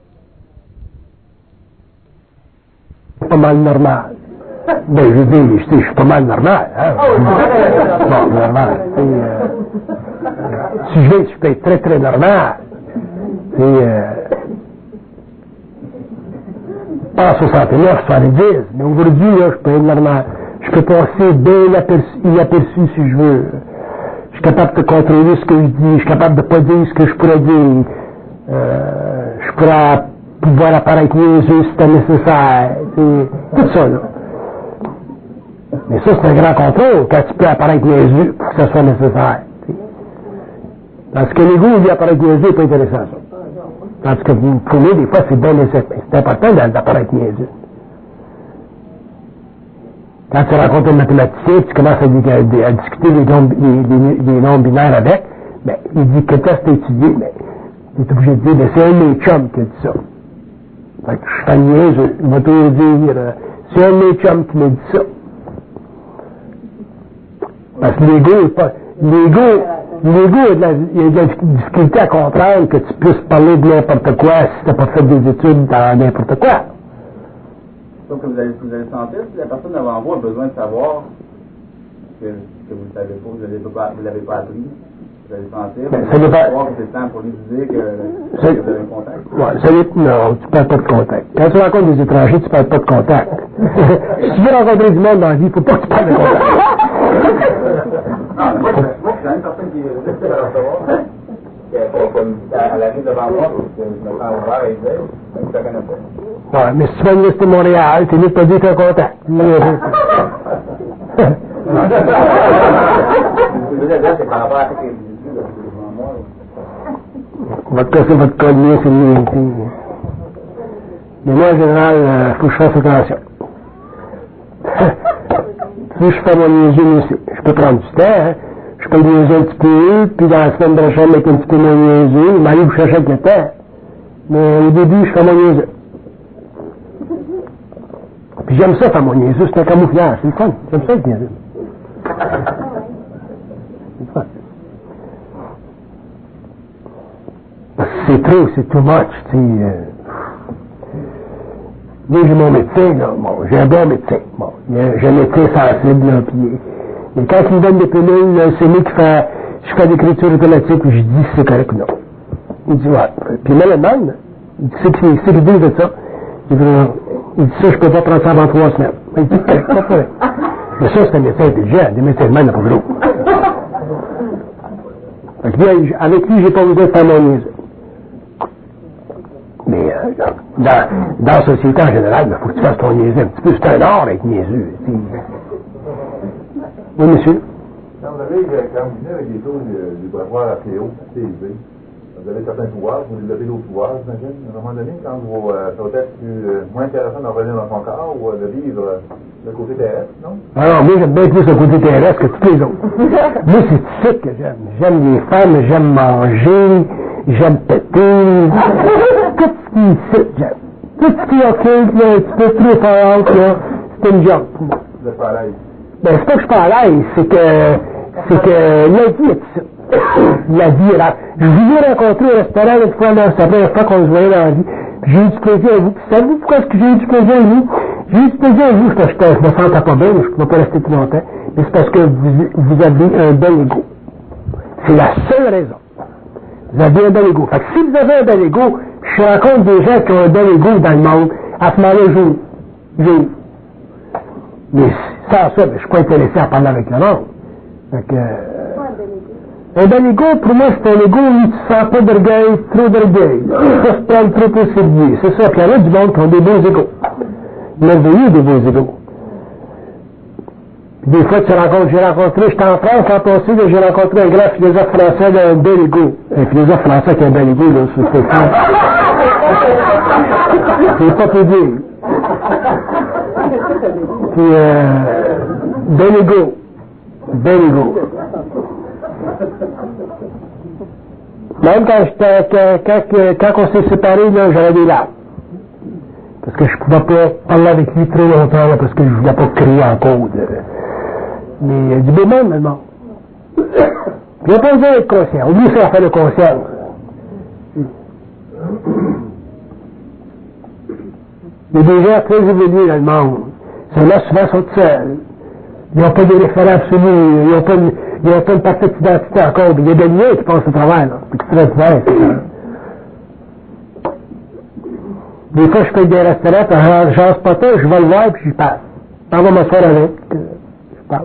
Pas mal normal. Ben, je dis, je, je suis pas mal normal. Hein? Bon, normal. Et, euh, si je veux, je peux être très, très normal. Et, euh, pas soixante-neuf, soixante-dix, mais aujourd'hui, là, je peux être normal. Je peux passer bien aperçu, inaperçu si je veux. Je suis capable de contrôler ce que je dis. Je suis capable de pas dire ce que je pourrais dire. Euh, je pourrais pouvoir apparaître niaiseux si c'était nécessaire. C'est tout ça, là. Mais ça, c'est un grand contrôle quand tu peux apparaître niaiseux pour que ça soit nécessaire. T'sais. Parce que l'ego, lui, apparaître niaiseux n'est pas intéressant, ça. Tandis que vous prenez, des fois, c'est bien nécessaire. C'est important d'apparaître niaiseux. Quand tu rencontres un mathématicien, tu commences à, à, à discuter des nombres, des, des, des nombres binaires avec, ben, il dit que test t'as étudié, ben, tu es obligé de dire, ben, c'est un de mes chums qui a dit ça. Fait que je suis niaiseux. Il va toujours dire, euh, c'est un de mes chums qui m'a dit ça. Parce que l'ego est pas, l'ego, l'ego, il y a de la, il y a de la difficulté à comprendre que tu puisses parler de n'importe quoi si tu n'as pas fait des études dans n'importe quoi. Donc, vous allez, vous allez sentir si la personne devant vous a besoin de savoir que, que vous ne savez pas, vous l'avez pas, vous l'avez pas appris. Vous allez sentir, Ben, vous ça allez dépend. savoir que c'est le temps pour lui de dire que, Ça- que vous avez un contact. Ouais, ça dépend. Non, tu parles pas de contact. Quand tu rencontres des étrangers, tu parles pas de contact. Si tu veux rencontrer du monde dans la vie, il faut pas que tu parles de contact. Ah, moi, moi, j'ai une personne qui est juste à la recevoir, elle arrive devant moi, je me sens ouvert et je dis, je ne connais pas. Ouais, mais si tu vas à l'Université de Montréal, t'es mieux de pas dire que t'as un contact. Ce que je veux dire, c'est par rapport à ce qui est dit devant moi. On va te casser votre code mien, c'est mieux. Mais moi, en général, il euh, faut que je fasse attention. Tu sais, je fais mon niaiseux aussi. Je peux prendre du temps, hein. Je peux le niaiser un petit peu, puis dans la semaine prochaine, mettre un petit peu mon niaiseux. Il m'arrive que je cherche avec le temps. Mais au début, je fais mon niaiseux. Puis j'aime ça, faire mon niaiseux. C'est un camouflage. C'est le fun. J'aime ça, le niaiseux. C'est le fun. C'est trop, c'est too much, tu sais. Euh... Moi, j'ai mon médecin, là. Bon, j'ai un bon médecin. Bon, j'ai un médecin sensible, là, puis... Mais quand il me donne des pilules, là, c'est lui qui fait... Je fais l'écriture automatique, puis je dis si c'est correct ou non. Il dit, ouais. Puis il me le demande, il dit, c'est qui c'est qui dit de ça? Il dit, il dit ça, je peux pas prendre ça avant trois semaines. Il dit, c'est pas correct. Mais ça, c'est un médecin intelligent. Des médecins de même, il n'y a pas gros. Fait que lui, avec lui, j'ai pas besoin de faire mon niaiseux. Mais euh, dans, dans la société en général, il faut que tu fasses ton niaiseux un petit peu. C'est un art d'être niaiseux. T'sais. Oui, monsieur? Quand vous avez, quand vous venez avec des taux du bravoire assez haut, assez élevé, vous avez certains pouvoirs, vous développez d'autres pouvoirs, j'imagine. À un moment donné, quand vous, euh, ça va être plus, euh, moins intéressant de revenir dans son corps ou euh, de vivre euh, le côté terrestre, non? Alors, moi, j'aime bien plus le côté terrestre que tous les autres. Moi, c'est ça que j'aime. J'aime les femmes, j'aime manger, j'aime péter. Tout ce qui est ici, j'aime. Tout ce qui est occulte, là, un petit peu trop fort, là, c'est une junk pour moi. Vous êtes pas à l'aise. Ben, c'est pas que je suis pas à l'aise, c'est que, c'est que la vie est ici. La vie est là. Je vous ai rencontré au restaurant l'autre fois, là, c'est la première fois qu'on se voyait dans la vie. Puis j'ai eu du plaisir à vous. Puis savez-vous pourquoi est-ce que j'ai eu du plaisir à vous? J'ai eu du plaisir à vous, parce que je me sentais pas bien, je ne pouvais pas rester plus longtemps. Mais c'est parce que vous, vous avez un bel ego. C'est la seule raison. Vous avez un bel ego. Fait que si vous avez un bel ego, je rencontre des gens qui ont un bel ego dans le monde, à ce moment-là, j'ouvre. J'ouvre. Mais sans ça, ben, je ne suis pas intéressé à parler avec le monde. Fait que, un bel ego, pour moi, c'est un ego où tu ne sens pas d'orgueil, trop d'orgueil. Ça se prend trop au sérieux. C'est ça. Puis il y en a du monde qui ont des beaux égos. Merveilleux, des beaux égos. Puis des fois, tu rencontres, j'ai rencontré, j'étais en France, en passé, là, j'ai rencontré un grand philosophe français d'un bel ego. Un philosophe français qui a un bel ego, là, c'est c'est fou. C'est pas plus dire. Puis, euh, bel ego. Bel ego. Même quand, j'étais, quand, quand, quand on s'est séparés, là, j'avais des larmes. Parce que je ne pouvais pas parler avec lui trop longtemps, là, parce que je ne voulais pas crier en code. Mais il y a du beau monde, maintenant. Puis il n'y a pas besoin d'être conscient. Oublie ça, faire le conscient. Il y a des gens très évolués dans le monde. Ceux-là, souvent, sont seuls. Ils n'ont pas de référents absolus. Ils n'ont pas une, ils n'ont pas une partie d'identité encore. Il y a des liens qui passent au travers, là. Puis qui se bien. Des fois, je fais des restaurants, puis j'en sais pas tant, je vais le voir, puis j'y passe. On va m'asseoir avec, je parle.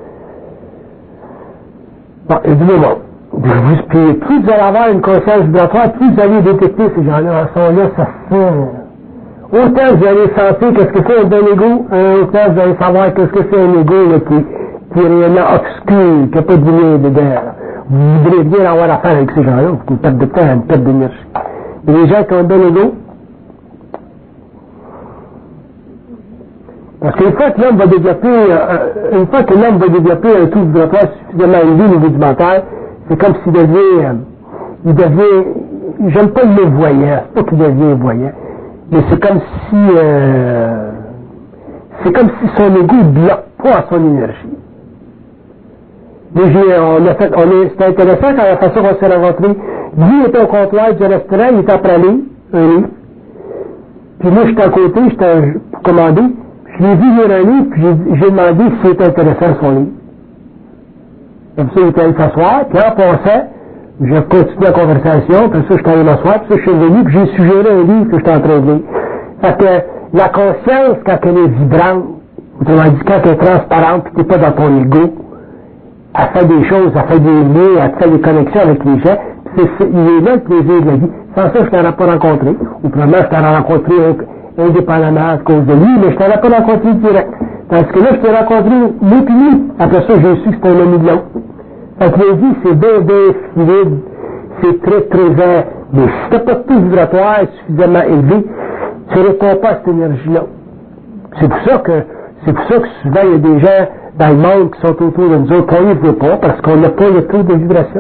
Bon, il y a du beau monde. Puis plus vous allez avoir une conscience vibratoire, plus vous allez détecter ces gens-là. En sont là, ça se fait. Autant vous allez sentir qu'est-ce que c'est un bon égo, autant vous allez savoir qu'est-ce que c'est un égo là, qui, qui est réellement obscur, qui n'a pas de lumière dedans. vous voudrez bien avoir affaire avec ces gens-là, c'est une perte de temps, une perte d'énergie. Et les gens qui ont un bel ego, parce qu'une fois que l'homme va développer, euh, une fois que l'homme va développer un taux vibratoire suffisamment élevé au niveau du mental, c'est comme s'il devient, euh, il devient, j'aime pas le mot voyant, c'est pas qu'il devient voyant, mais c'est comme si, euh, c'est comme si son ego ne bloque pas son énergie. Mais j'ai, on a fait, on est, c'était intéressant quand la façon qu'on s'est rencontrés. Lui était au comptoir du restaurant, il était après aller, un livre. Puis moi, j'étais à côté, j'étais pour commander. Je l'ai vu lire un livre, puis j'ai, j'ai demandé si c'était intéressant son livre. Comme ça, il était allé s'asseoir, puis en passant, j'ai continué la conversation, puis ça, je suis allé m'asseoir, puis ça, je suis revenu, puis j'ai suggéré un livre que j'étais en train de lire. Fait que la conscience, quand elle est vibrante, autrement dit, quand elle est transparente, puis t'es pas dans ton ego, elle fait des choses, elle fait des liens, elle fait des connexions avec les gens, c'est, c'est, il est là le plaisir de la vie. Sans ça, je t'aurais pas rencontré, ou probablement je t'aurais rencontré indépendamment à cause de lui, mais je t'aurais pas rencontré direct. Tandis que là, je t'ai rencontré lui puis lui. Après ça, j'ai su que c'était un ami de l'autre. Fait que la vie, c'est bien, bien fluide, c'est très, très vert. Mais si t'as pas de taux vibratoire suffisamment élevé, tu ne réponds pas à cette énergie-là. C'est pour ça que, c'est pour ça que souvent, il y a des gens dans le monde qui sont autour de nous autres, qu'on ne les voit pas, parce qu'on n'a pas le taux de vibration.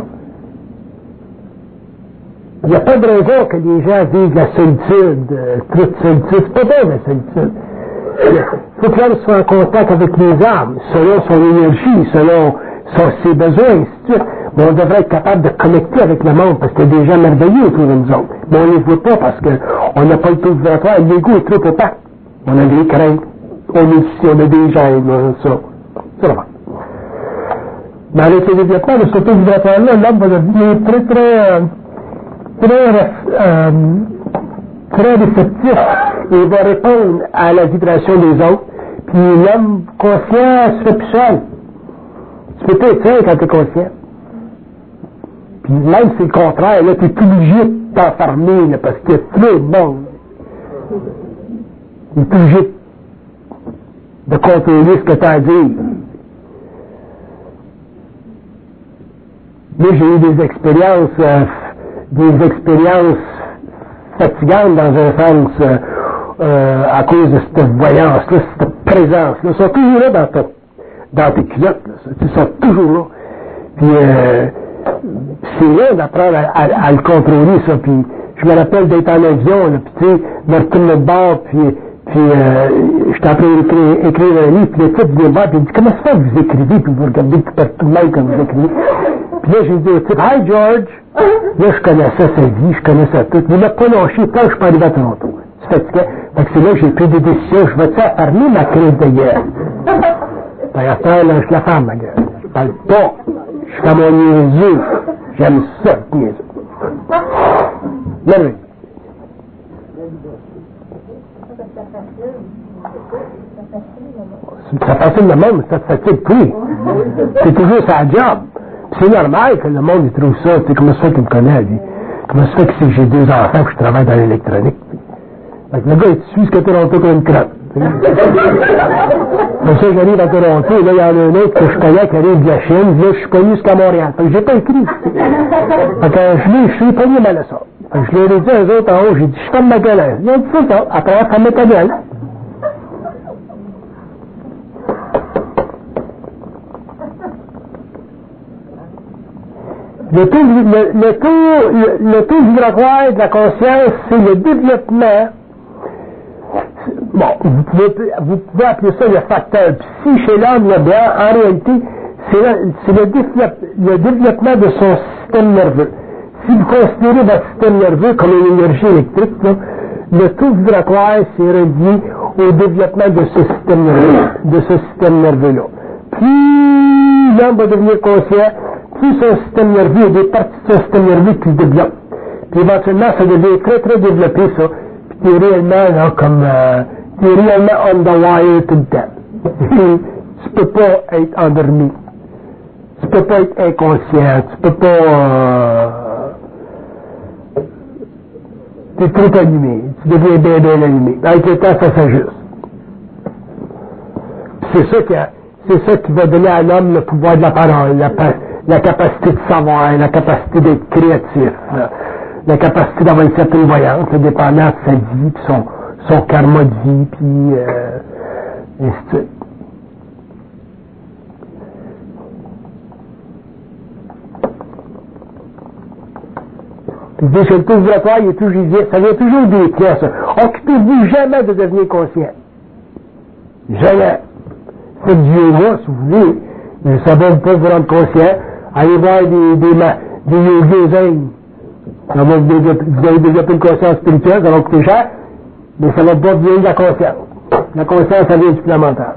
Il n'y a pas de raison que les gens vivent la solitude, euh, toute solitude. C'est pas bien la solitude. Il faut que l'homme soit en contact avec les âmes, selon son énergie, selon son, ses besoins, ainsi de suite. Mais on devrait être capable de connecter avec le monde, parce qu'il y a des gens merveilleux autour de nous autres. Mais on ne les voit pas parce qu'on n'a pas le taux vibratoire. L'ego est trop opaque. On a des craintes. On est ici, on a des gènes, ça. C'est normal. Mais avec le développement de ce taux vibratoire-là, l'homme va devenir très, très, euh, très, euh, très réceptif et va répondre à la vibration des autres. Puis l'homme conscient se fait plus seul. Tu peux pas être seul quand tu es conscient. Puis même si c'est le contraire, là, tu es obligé de t'enfermer, là, parce qu'il y a trop de monde. Tu es obligé de contrôler ce que tu as à dire. Moi, j'ai eu des expériences, euh, des expériences fatigantes dans un sens, euh, euh, à cause de cette voyance-là, cette présence-là. Ils sont toujours là dans, ton, dans tes culottes, là. Ils sont toujours là. Puis, euh, c'est là d'apprendre à, à, à le contrôler, ça. Puis, je me rappelle d'être en avion, là, puis tu sais, me retourner de bord, puis, puis euh, j'étais en train d'écrire écrire un livre, puis le type vient voir, puis il dit, comment ça fait que vous écrivez, puis vous regardez tout partout même quand vous écrivez. Puis là, j'ai dit au type, hi George! Là, je connaissais sa vie, je connaissais tout. Il m'a pas lâché tant que je suis pas arrivé à Toronto. C'est fatiguant. Fait que c'est là que j'ai pris des décisions. Je vais-tu fermer ma crise de gueule? D'ailleurs, ça, là, je la ferme, ma gueule. Je parle pas. Je suis comme un niaiseux. J'aime ça, niaiseux. Merveille. Ça fascine le monde, mais ça te fatigue plus. C'est toujours sa job. C'est normal que le monde il trouve ça. Tu sais, comment ça fait qu'il me connaît, lui? Comment ça fait que c'est, j'ai deux enfants que je travaille dans l'électronique? Fait que le gars, il te suit ce que Toronto comme une crotte. Comme ça, j'arrive à Toronto, là, il y en a un autre que je connais qui arrive de la Chine, là, je suis connu jusqu'à Montréal. Fait que j'ai pas écrit. Fait que je l'ai, je suis pogné mal à ça. Fait que je leur ai dit à eux autres en haut, j'ai dit, je ferme ma gueule. Ils ont dit ça, ça. Après, ça m'est pas bien. Le taux, le, le taux, le, le taux vibratoire de la conscience, c'est le développement. Bon, vous pouvez, vous pouvez appeler ça le facteur psy chez l'homme, le blanc. En réalité, c'est, le, c'est le, développe, le développement de son système nerveux. Si vous considérez votre système nerveux comme une énergie électrique, là, le taux vibratoire, c'est relié au développement de ce système nerveux, de ce système nerveux-là. Plus l'homme va devenir conscient, plus son système nerveux, il y a des parties de son système nerveux qui se développent. Puis éventuellement, ça devient très, très développé, ça. Puis tu es réellement, là, comme, euh, tu es réellement on the wire tout le temps. Tu peux pas être endormi. Tu peux pas être inconscient. Tu peux pas, euh, tu es trop allumé. Tu deviens bien, bien allumé. Avec le temps, ça s'ajuste. C'est ça qui a, c'est ça qui va donner à l'homme le pouvoir de la parole, la, la capacité de savoir, la capacité d'être créatif, là, la capacité d'avoir une certaine voyance, là, dépendant de sa vie, puis son, son karma de vie, puis euh, ainsi de suite. Puis le déchet vibratoire, il est toujours, ça vient toujours des pièces. Occupez-vous jamais de devenir conscient. Jamais. Faites du yoga, si vous voulez. Mais ça ne va pas vous rendre conscient. Allez voir des, des, des yogis zen. Ça va vous développer, vous allez développer une conscience spirituelle, ça va coûter cher, mais ça ne va pas venir de la conscience. La conscience, ça vient du plan mental.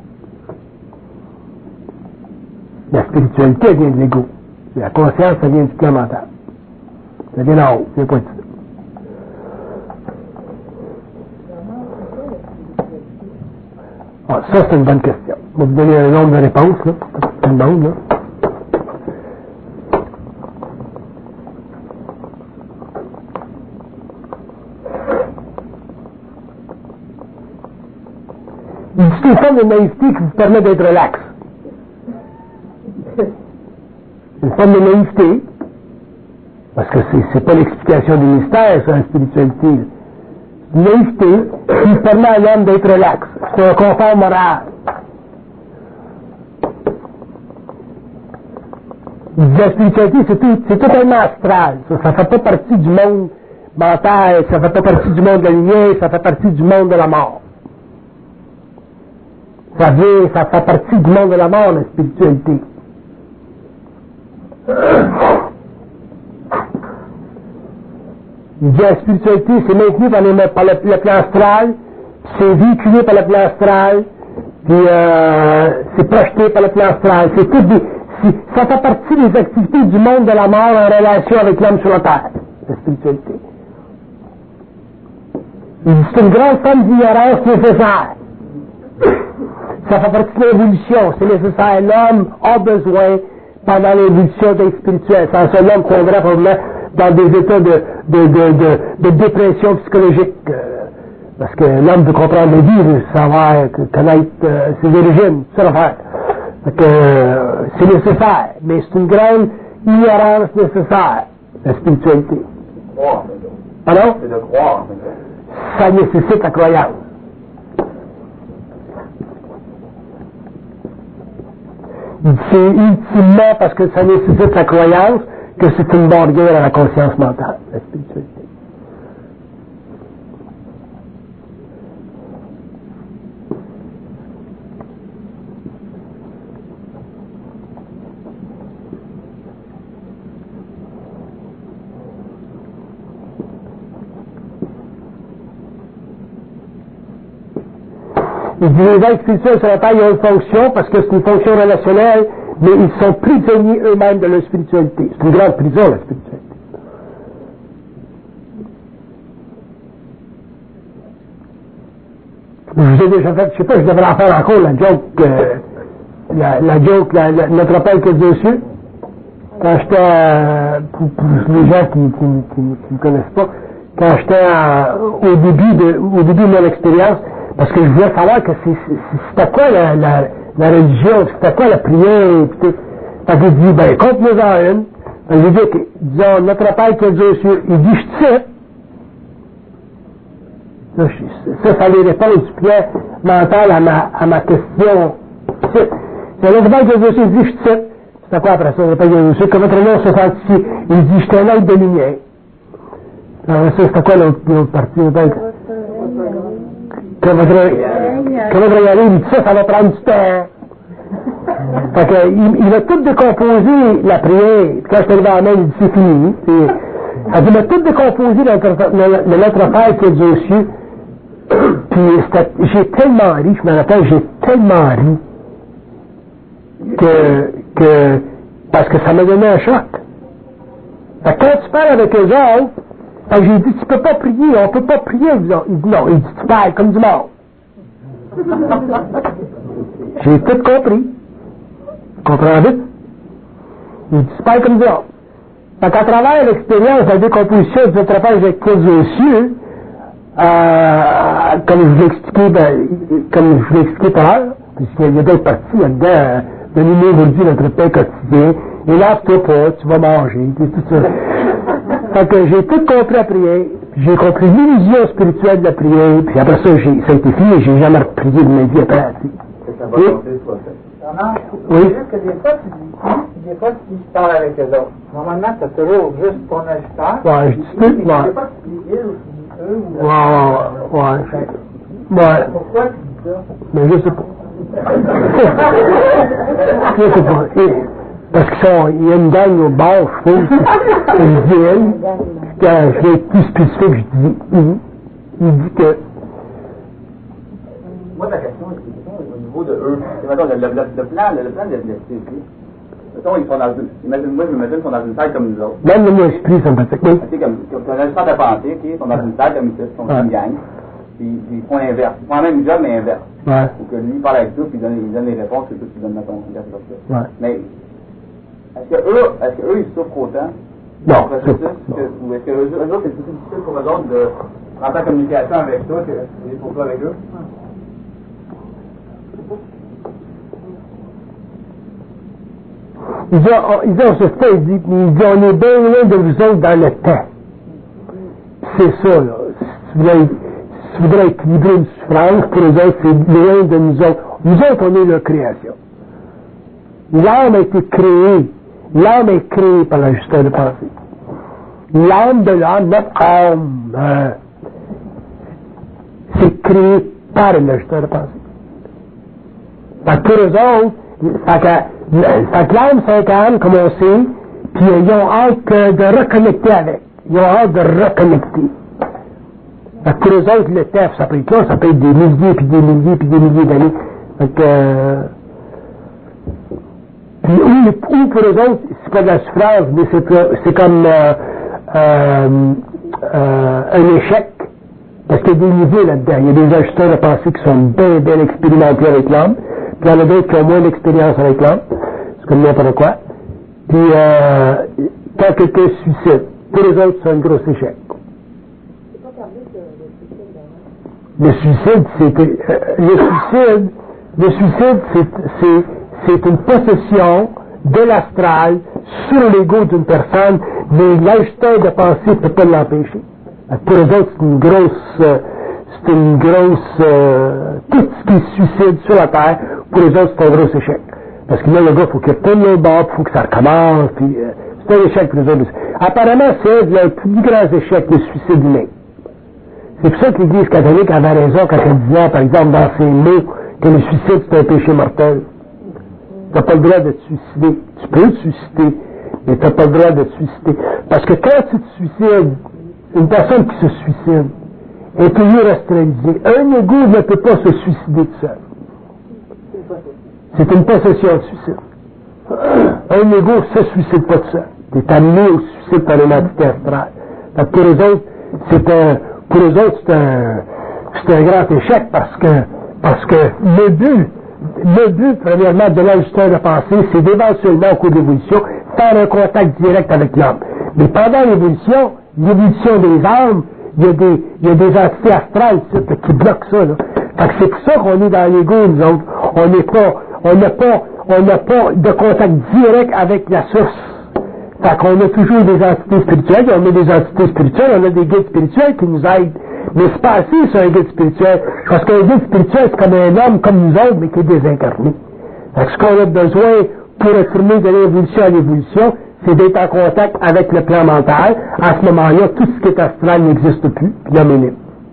La spiritualité vient de l'ego. La conscience, ça vient du plan mental. Ça vient d'en haut, c'est pas tout. Ah, ça, c'est une bonne question. Je vais vous donner un nombre de réponses, là, pour tout le monde, là. C'est une forme de naïveté qui vous permet d'être relax. Une forme de naïveté, parce que c'est, c'est pas l'explication du mystère, ça, la spiritualité. Une naïveté qui permet à l'homme d'être relax. C'est un confort moral. La spiritualité, c'est, tout, c'est totalement astral. Ça ne fait pas partie du monde mental, ça ne fait pas partie du monde de la lumière, ça fait partie du monde de la mort. Ça vient, ça fait partie du monde de la mort, la spiritualité. Il dit la spiritualité, c'est maintenu par, les, par le, le plan astral, c'est véhiculé par le plan astral, puis euh, c'est projeté par le plan astral. C'est tout des, c'est, ça fait partie des activités du monde de la mort en relation avec l'homme sur la terre, la spiritualité. Il dit c'est une grande forme d'ignorance nécessaire. Ça fait partie de l'évolution, c'est nécessaire. L'homme a besoin, pendant l'évolution d'être spirituel. Sans ça, l'homme tomberait probablement dans des états de, de, de, de, de dépression psychologique. Euh, parce que l'homme veut comprendre la vie, veut savoir, connaître euh, ses origines, tout ça l'affaire. Fait que euh, c'est nécessaire, mais c'est une grande ignorance nécessaire, la spiritualité. Croire, Pardon? c'est de croire. Ça nécessite la croyance. C'est ultimement parce que ça nécessite la croyance que c'est une barrière à la conscience mentale, la spiritualité. Il dit les êtres spirituels sur la terre, ils ont une fonction parce que c'est une fonction relationnelle, mais ils sont prisonniers eux-mêmes de leur spiritualité. C'est une grande prison, la spiritualité. Je vous ai déjà fait, je sais pas, je devrais en faire encore la joke, euh, la, la joke, la, la, notre Père qui est Dieu dessus. Quand j'étais, euh, pour, pour les gens qui ne me connaissent pas, quand j'étais euh, au début de, au début de mon expérience, parce que je voulais savoir que c'est, c'est, c'était quoi la, la, la religion, c'était quoi la prière, pis tout. Fait que j'ai dit, ben, compte-nous-en une. J'ai dit, okay, disons, notre Père qui est Dieu dessus, il dit, je sais. Ça, ça, ça les répond du plan mental à ma, à ma question. C'est, c'est notre Père qui est Dieu dessus, il dit, je sais. C'était quoi après ça, notre Père qui est Dieu dessus, que votre nom se sanctifie. Il dit, je suis un être de lumière. Alors ça, c'était quoi l'autre, l'autre partie, notre Père? Que votre, que votre réalité, il dit ça, ça va prendre du temps. Fait que, il, il a tout décomposé la prière. Puis quand je suis arrivé à la main, il dit c'est fini. Et, il m'a tout décomposé le Notre Père qui est Dieu aux cieux. Puis j'ai tellement ri, je me rappelle, j'ai tellement ri que, que parce que ça m'a donné un choc. Fait que quand tu parles avec eux autres, fait que j'ai dit, tu peux pas prier, on peut pas prier. Il dit non, il dit, tu parles comme du mort. J'ai tout compris. Tu comprends vite? Il dit, tu parles comme du mort. Fait qu'à travers l'expérience de la décomposition de notre affaire avec les cieux, euh, comme je vous l'ai expliqué, ben, comme je vous l'ai expliqué tout à l'heure, puisqu'il y a d'autres parties là-dedans, de nous aujourd'hui notre pain quotidien, Et lave-toi pas, tu vas manger, tout ça. Fait que j'ai tout compris la prière, puis j'ai compris l'illusion spirituelle de la prière, puis après ça, j'ai, ça a été fini, j'ai jamais reprié de ma vie après, tu sais. Ça va compter, soit fait. Oui. C'est juste que des fois, tu dis, des fois, tu parles avec eux autres. Normalement, tu as toujours juste ton agiteur. Ouais, je dis tout, Des ouais. fois, tu dis il ou tu dis eux ou... Ouais, ouais, ouais. Ouais. Pourquoi tu dis ça? Mais je sais pas. Je sais pas. Et, parce qu'il y a une gang au bord, je trouve, ils viennent, quand je vais être plus spécifique, je dis, il, il dit que... Moi, la question, c'est au niveau de eux. Mettons, le, le, le, le plan, le, le plan de F T C, mettons, ils sont dans une... Imagine, moi, je m'imagine qu'ils sont dans une salle comme nous autres. Même le mot esprit, ça me fait oui. Tu sais, comme, comme, comme un centre de pensée, OK? Ils sont dans une salle comme ça, ils sont Ouais. une gang. Puis, puis ils font l'inverse. Ils font la même job, mais inverse. Ouais. Donc, lui, il parle avec toi, puis il donne, il donne les réponses, et toi, tu donnes dans ton regard, comme ça. Ouais. Mais, est-ce que eux, est-ce que eux, ils souffrent autant? Non, Le processus, que, ou est-ce que eux, eux autres, c'est plus difficile pour eux autres de rentrer en communication avec toi que c'est pour toi avec eux? Il dit, on, il dit, on se fait, il dit, il dit, on est bien loin de vous autres dans le temps. C'est ça, là. Si tu voudrais, si tu voudrais équilibrer une souffrance, pour eux autres, c'est loin de nous autres. Nous autres, on est leur création. L'âme a été créée. L'âme est créée par l'ajusteur de pensée. L'âme de l'âme, notre âme, euh, c'est créé par l'ajusteur de pensée. Fait que pour eux autres, fait que, fait que l'âme s'incarne, comme on sait, puis ils ont hâte que de reconnecter avec. Ils ont hâte de reconnecter. Fait que pour eux autres, le T E F, ça peut être là, ça peut être des milliers, puis des milliers, puis des milliers d'années. Fait que, euh, puis ou, ou pour eux autres, c'est pas de la souffrance, mais c'est, c'est comme euh, euh, euh, un échec. Parce qu'il y a des niveaux là-dedans. Il y a des ajusteurs de pensée qui sont bien, bien expérimentés avec l'âme. Puis il y en a d'autres qui ont moins d'expérience avec l'âme. C'est comme n'importe quoi. Puis euh, quand quelqu'un se suicide, pour les autres, c'est un gros échec. Le suicide, c'est euh, le suicide, le suicide, c'est, c'est, c'est une possession de l'astral sur l'ego d'une personne, mais l'ajusteur de pensée ne peut pas l'empêcher. Pour eux autres, c'est une grosse, euh, c'est une grosse, euh, tout ce qui se suicide sur la terre, pour les autres, c'est un gros échec. Parce que là, le gars, il faut qu'il retourne le bord, il faut que ça recommence, puis euh, c'est un échec pour les autres. Apparemment, c'est le plus grand échec, le suicide humain. C'est pour ça que l'Église catholique avait raison quand elle disait, par exemple, dans ses mots, que le suicide, c'est un péché mortel. Tu n'as pas le droit de te suicider. Tu peux te suicider, mais tu n'as pas le droit de te suicider. Parce que quand tu te suicides, une personne qui se suicide est toujours astralisée. Un égo ne peut pas se suicider tout seul. C'est une possession de suicide. Un égo ne se suicide pas tout seul. Tu es amené au suicide par une entité astrale. Donc pour eux autres, c'est un, pour eux autres, c'est un, c'est un grand échec parce que, parce que le but, le but, premièrement, de l'ajusteur de pensée, c'est d'éventuellement, au cours de l'évolution, faire un contact direct avec l'âme. Mais pendant l'évolution, l'évolution des âmes, il y a des, il y a des entités astrales qui bloquent ça, là. Fait que c'est pour ça qu'on est dans l'ego, nous autres. On n'est pas, on n'a pas, on n'a pas de contact direct avec la source. Fait qu'on a toujours des entités spirituelles, on a des entités spirituelles, on a des guides spirituels qui nous aident. Mais c'est pas assez sur un guide spirituel. Parce qu'un guide spirituel, c'est comme un homme comme nous autres, mais qui est désincarné. Fait que ce qu'on a besoin pour affirmer de l'évolution à l'évolution, c'est d'être en contact avec le plan mental. À ce moment-là, tout ce qui est astral n'existe plus, puis l'homme est libre.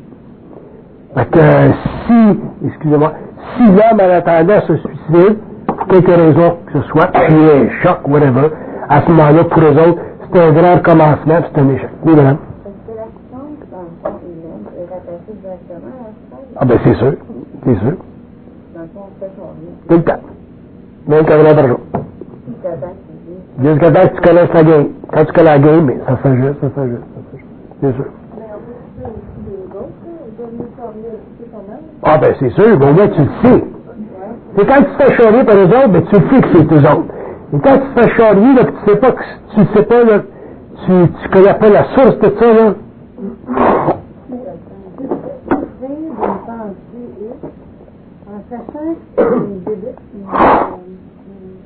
Fait que euh, si, excusez-moi, si l'homme en attendant se suicide, pour quelque raison que ce soit, puis un choc, whatever, à ce moment-là, pour eux autres, c'est un grand recommencement, c'est un échec. Oui, madame? Est-ce que la science, dans le fond, humaine, est rattachée directement à l'astral? Ah ben c'est sûr, c'est sûr. Dans le fond, on fait son vie. Tout le temps. Même quatre heures par jour. Jusqu'à temps qu'il dit. Jusqu'à temps que tu connaisses la game. Quand tu connais la game, mais ça s'ajuste, ça s'ajuste, ça s'ajuste. C'est sûr. Mais on peut faire aussi des autres, ils doivent nous former aussi quand même. Ah ben c'est sûr, mais au moins tu le sais. Et quand tu te fais charrier par eux autres, ben tu le sais que c'est eux autres. Et quand tu te fais charrier, là, que tu sais pas que tu sais pas, là, tu, tu connais pas la source de ça, là. En sachant que les bébés,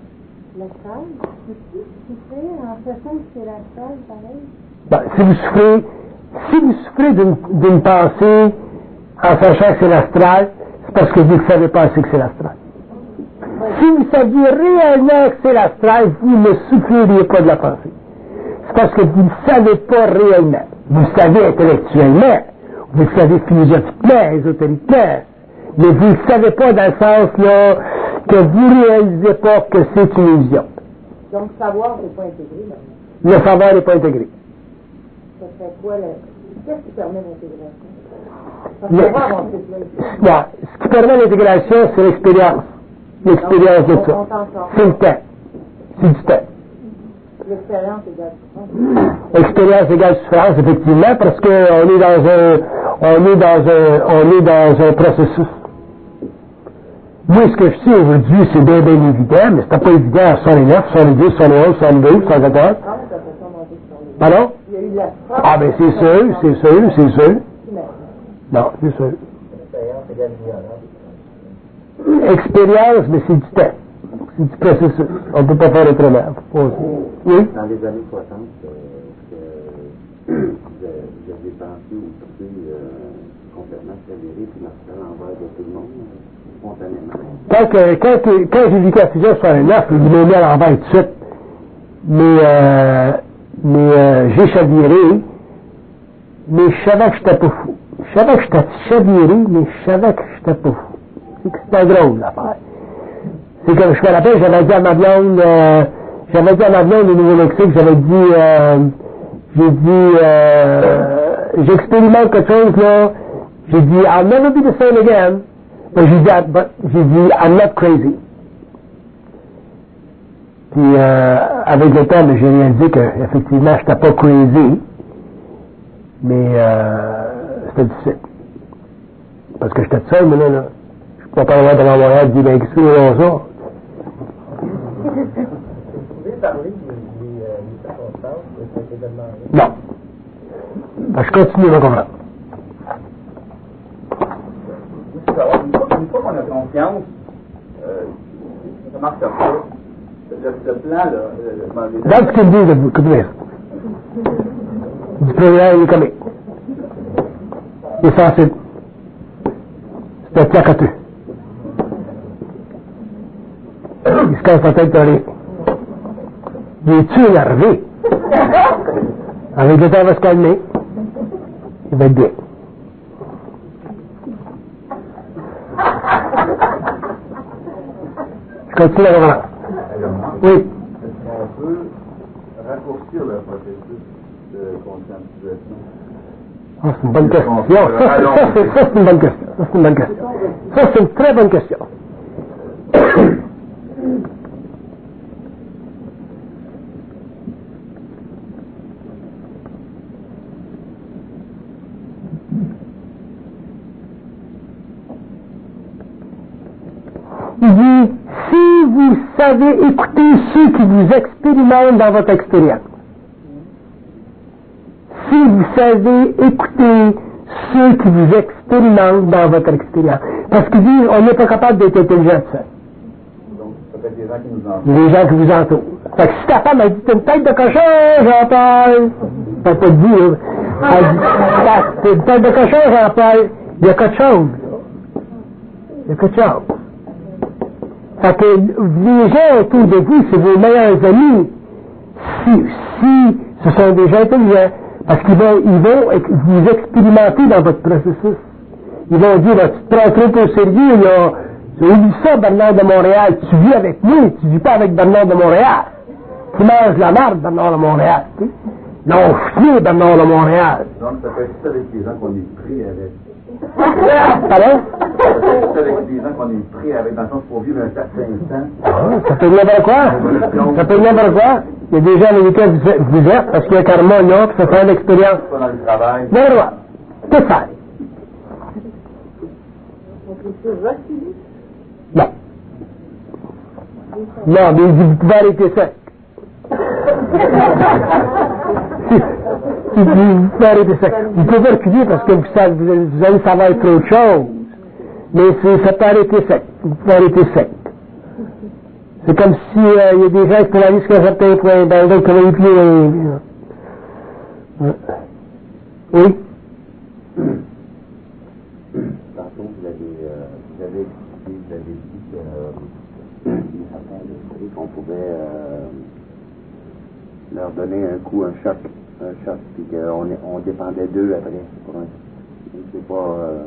L'astral, peux-tu souffrir en sachant que c'est l'astral, pareil? Ben, si vous souffrez, si vous souffrez d'une, d'une pensée en sachant que c'est l'astral, c'est parce que vous ne savez pas assez que c'est l'astral. Si vous saviez réellement que c'est l'astral, vous ne souffririez pas de la pensée. C'est parce que vous ne savez pas réellement. Vous le savez intellectuellement, vous le savez philosophiquement, ésotériquement, mais vous ne le savez pas dans le sens là que vous ne réalisez pas que c'est une illusion. Donc, savoir n'est pas intégré, là. Le savoir n'est pas intégré. Ça fait quoi, le... Qu'est-ce qui permet l'intégration? Parce Le... qu'on va avancer plein de Non, ce qui permet l'intégration, c'est l'expérience. L'expérience de ça. C'est le temps. C'est du temps. L'expérience égale souffrance. Expérience égale souffrance, effectivement, parce qu'on est dans un, on est dans un, on est dans un processus. Moi, ce que je sais aujourd'hui, c'est bien, bien évident, mais c'était pas évident à soixante-neuf, soixante-dix, soixante-onze, soixante-douze, soixante-quatorze. Pardon? Il y a eu la Ah, ben, c'est sûr, c'est sûr, c'est sûr. Non, c'est sûr. L'expérience égale violence. Expérience, mais c'est du temps. C'est du processus. On ne peut pas faire autrement. Oui? Dans les années soixante, euh, que vous avez pensé ou trouvé euh, complètement s'avérer puis l'astral envers de tout le monde, euh, spontanément. Quand, que, quand, que, quand j'ai vécu la fusion soixante-neuf, ils m'ont mis à l'envers tout de suite. Mais, euh, mais euh, j'ai chaviré, mais je savais que j'étais pas fou. Je savais que j'étais chaviré, mais je savais que j'étais pas fou. C'est que c'était drôle, l'affaire. C'est comme je me rappelle, j'avais dit à ma blonde, euh, j'avais dit à ma blonde au Nouveau-Mexique, j'avais dit, euh, j'ai dit, euh, j'expérimente quelque chose, là. J'ai dit, I'll never be the same again. Mais j'ai dit, but, j'ai dit, I'm not crazy. Puis, euh, avec le temps, j'ai réalisé qu'effectivement, j'étais pas crazy. Mais, euh, c'était difficile. Parce que j'étais seul, mais là, là. Je peux pas avoir devant Montréal, dire, ben, qu'est-ce que c'est ça? Vous pouvez parler des, des, euh, des circonstances de cet événement-là? Non. Ben, je continue ma conférence. Une fois, une fois qu'on a confiance, euh, ça marche pas. Le, le plan, là, le, le, Dans ce qu'il dit, de que dire. Du premier, il est comique. Il est sensible. C'est un placoteux. Il se casse la tête de rien. Il est-tu énervé? Avec le temps, il va se calmer. Il va être bien. Je continue la conférence. Oui. Est-ce qu'on peut raccourcir le processus de conscientisation? Ah, c'est une bonne question. Ça, ça, c'est, ça, c'est une bonne question. Ça, c'est une bonne question. Ça, c'est une très bonne question. Il dit, si vous savez écouter ceux qui vous expérimentent dans votre expérience, si vous savez écouter ceux qui vous expérimentent dans votre expérience, parce qu'il dit, on n'est pas capable d'être intelligent seul. Donc, peut-être les gens qui nous entourent. Les gens qui vous entourent. Fait que si ta femme a dit, t'as une tête de cochon, Jean-Paul, t'as pas dit, hein. Elle dit, t'as une tête de cochon, Jean-Paul, il y a quelque chose. Il y a quelque chose. Fait que les gens autour de vous, c'est vos meilleurs amis. Si, si ce sont des gens intelligents, parce qu'ils vont, ils vont vous expérimenter dans votre processus. Ils vont dire, là, tu te prends trop au sérieux, là. Oublie ça, Bernard de Montréal. Tu vis avec nous, tu vis pas avec Bernard de Montréal. Tu manges la merde, Bernard de Montréal. Tu sais? Non, chier, Bernard de Montréal. Donc, ça fait ça avec les gens qu'on est pris avec. Pardon? Ça fait ça avec les gens qu'on est pris avec, dans le sens pour vivre un certain temps. Ah, ça peut n'importe quoi. Ça peut n'importe quoi. Il y a des gens avec lesquels vous êtes, parce qu'il y a carrément là, puis ça fait une expérience. Pas dans le travail. N'importe quoi. Tout ça. Non. Non, mais il dit, vous pouvez arrêter ça. Il dit, vous pouvez arrêter ça. Vous pouvez reculer parce que vous savez, vous allez savoir être autre chose. Mais c'est, ça peut arrêter sec. Vous pouvez arrêter sec. C'est comme si euh, il y a des gens qui peuvent aller jusqu'à un certain point, dans d'autres qui vont aller plus loin. Oui? Tantôt, vous avez, euh, vous avez expliqué, vous avez dit que euh, certains esprits qu'on pouvait euh, leur donner un coup, un choc, un choc, puis qu'on on dépendait d'eux après. Pour un, c'est pas. Euh,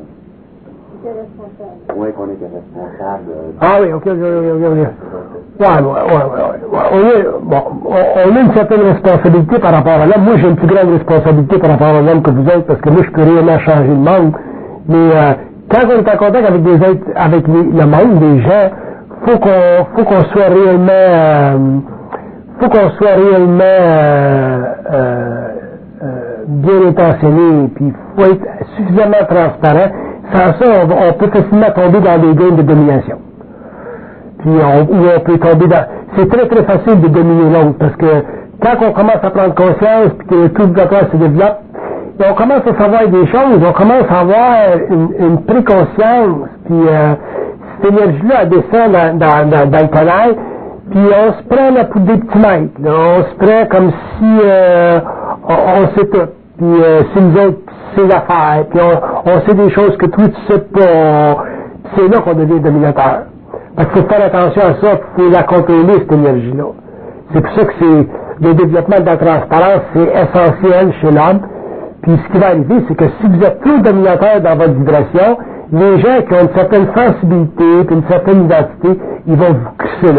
oui, qu'on était responsable. Euh, ah oui, ok, ok, ok, ok. Ouais, ouais, ouais, ouais. On, est, bon, on, on a une certaine responsabilité par rapport à l'homme. Moi, j'ai une plus grande responsabilité par rapport à l'homme que vous autres, parce que moi, je peux réellement changer le monde. Mais euh, quand on est en contact avec des êtres, avec les, le monde, des gens, faut qu'on, faut qu'on soit réellement, euh, faut qu'on soit réellement euh, euh, euh, bien intentionné, puis faut être suffisamment transparent. Sans ça, on, on peut facilement tomber dans des games de domination. Puis on, ou on peut tomber dans... C'est très très facile de dominer l'autre, parce que quand on commence à prendre conscience, puis que le tout obligatoire se développe, et on commence à savoir des choses, on commence à avoir une, une préconscience, puis euh, cette énergie-là, elle descend dans, dans, dans, dans le canal, puis on se prend là pour des petits maîtres, là. On se prend comme si euh, on, on sait tout, puis euh, c'est nous autres, c'est l'affaire, puis on, on sait des choses que toi tu sais pas, c'est là qu'on devient dominateur. Parce qu'il faut faire attention à ça, il faut la contrôler, cette énergie-là. C'est pour ça que c'est le développement de la transparence, c'est essentiel chez l'homme. Puis ce qui va arriver, c'est que si vous êtes trop dominateur dans votre vibration, les gens qui ont une certaine sensibilité, puis une certaine identité, ils vont vous crisser là.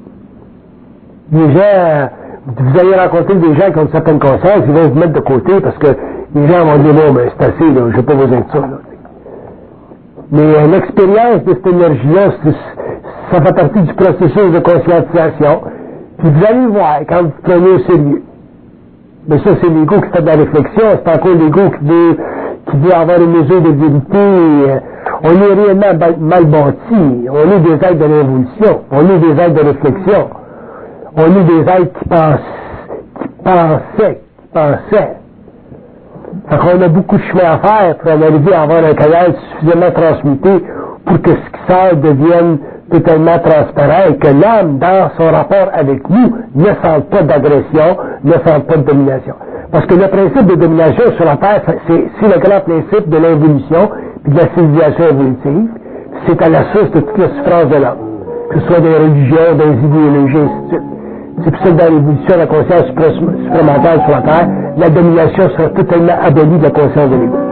Les gens, vous allez rencontrer des gens qui ont une certaine conscience, ils vont vous mettre de côté parce que les gens vont dire, non, mais c'est assez, là, je n'ai pas besoin de ça, là. Mais euh, l'expérience de cette énergie-là, ça fait partie du processus de conscientisation. Puis vous allez voir quand vous prenez au sérieux. Mais ça, c'est l'ego qui fait de la réflexion, c'est encore l'ego qui veut, qui veut avoir une mesure de vérité. On est réellement mal, mal bâti. On est des êtres de l'évolution. On est des êtres de réflexion. On est des êtres qui pensent, qui pensaient, qui pensaient. Fait qu'on a beaucoup de chemin à faire pour en arriver à avoir un canal suffisamment transmuté pour que ce qui sort devienne totalement transparent et que l'âme, dans son rapport avec nous, ne sente pas d'agression, ne sente pas de domination. Parce que le principe de domination sur la Terre, c'est, c'est le grand principe de l'évolution et de la civilisation évolutive. C'est à la source de toute la souffrance de l'homme, que ce soit des religions, des idéologies, ainsi de suite. C'est pour ça que dans l'évolution de la conscience supramentale sur la Terre, la domination sera totalement abolie de la conscience de l'ego.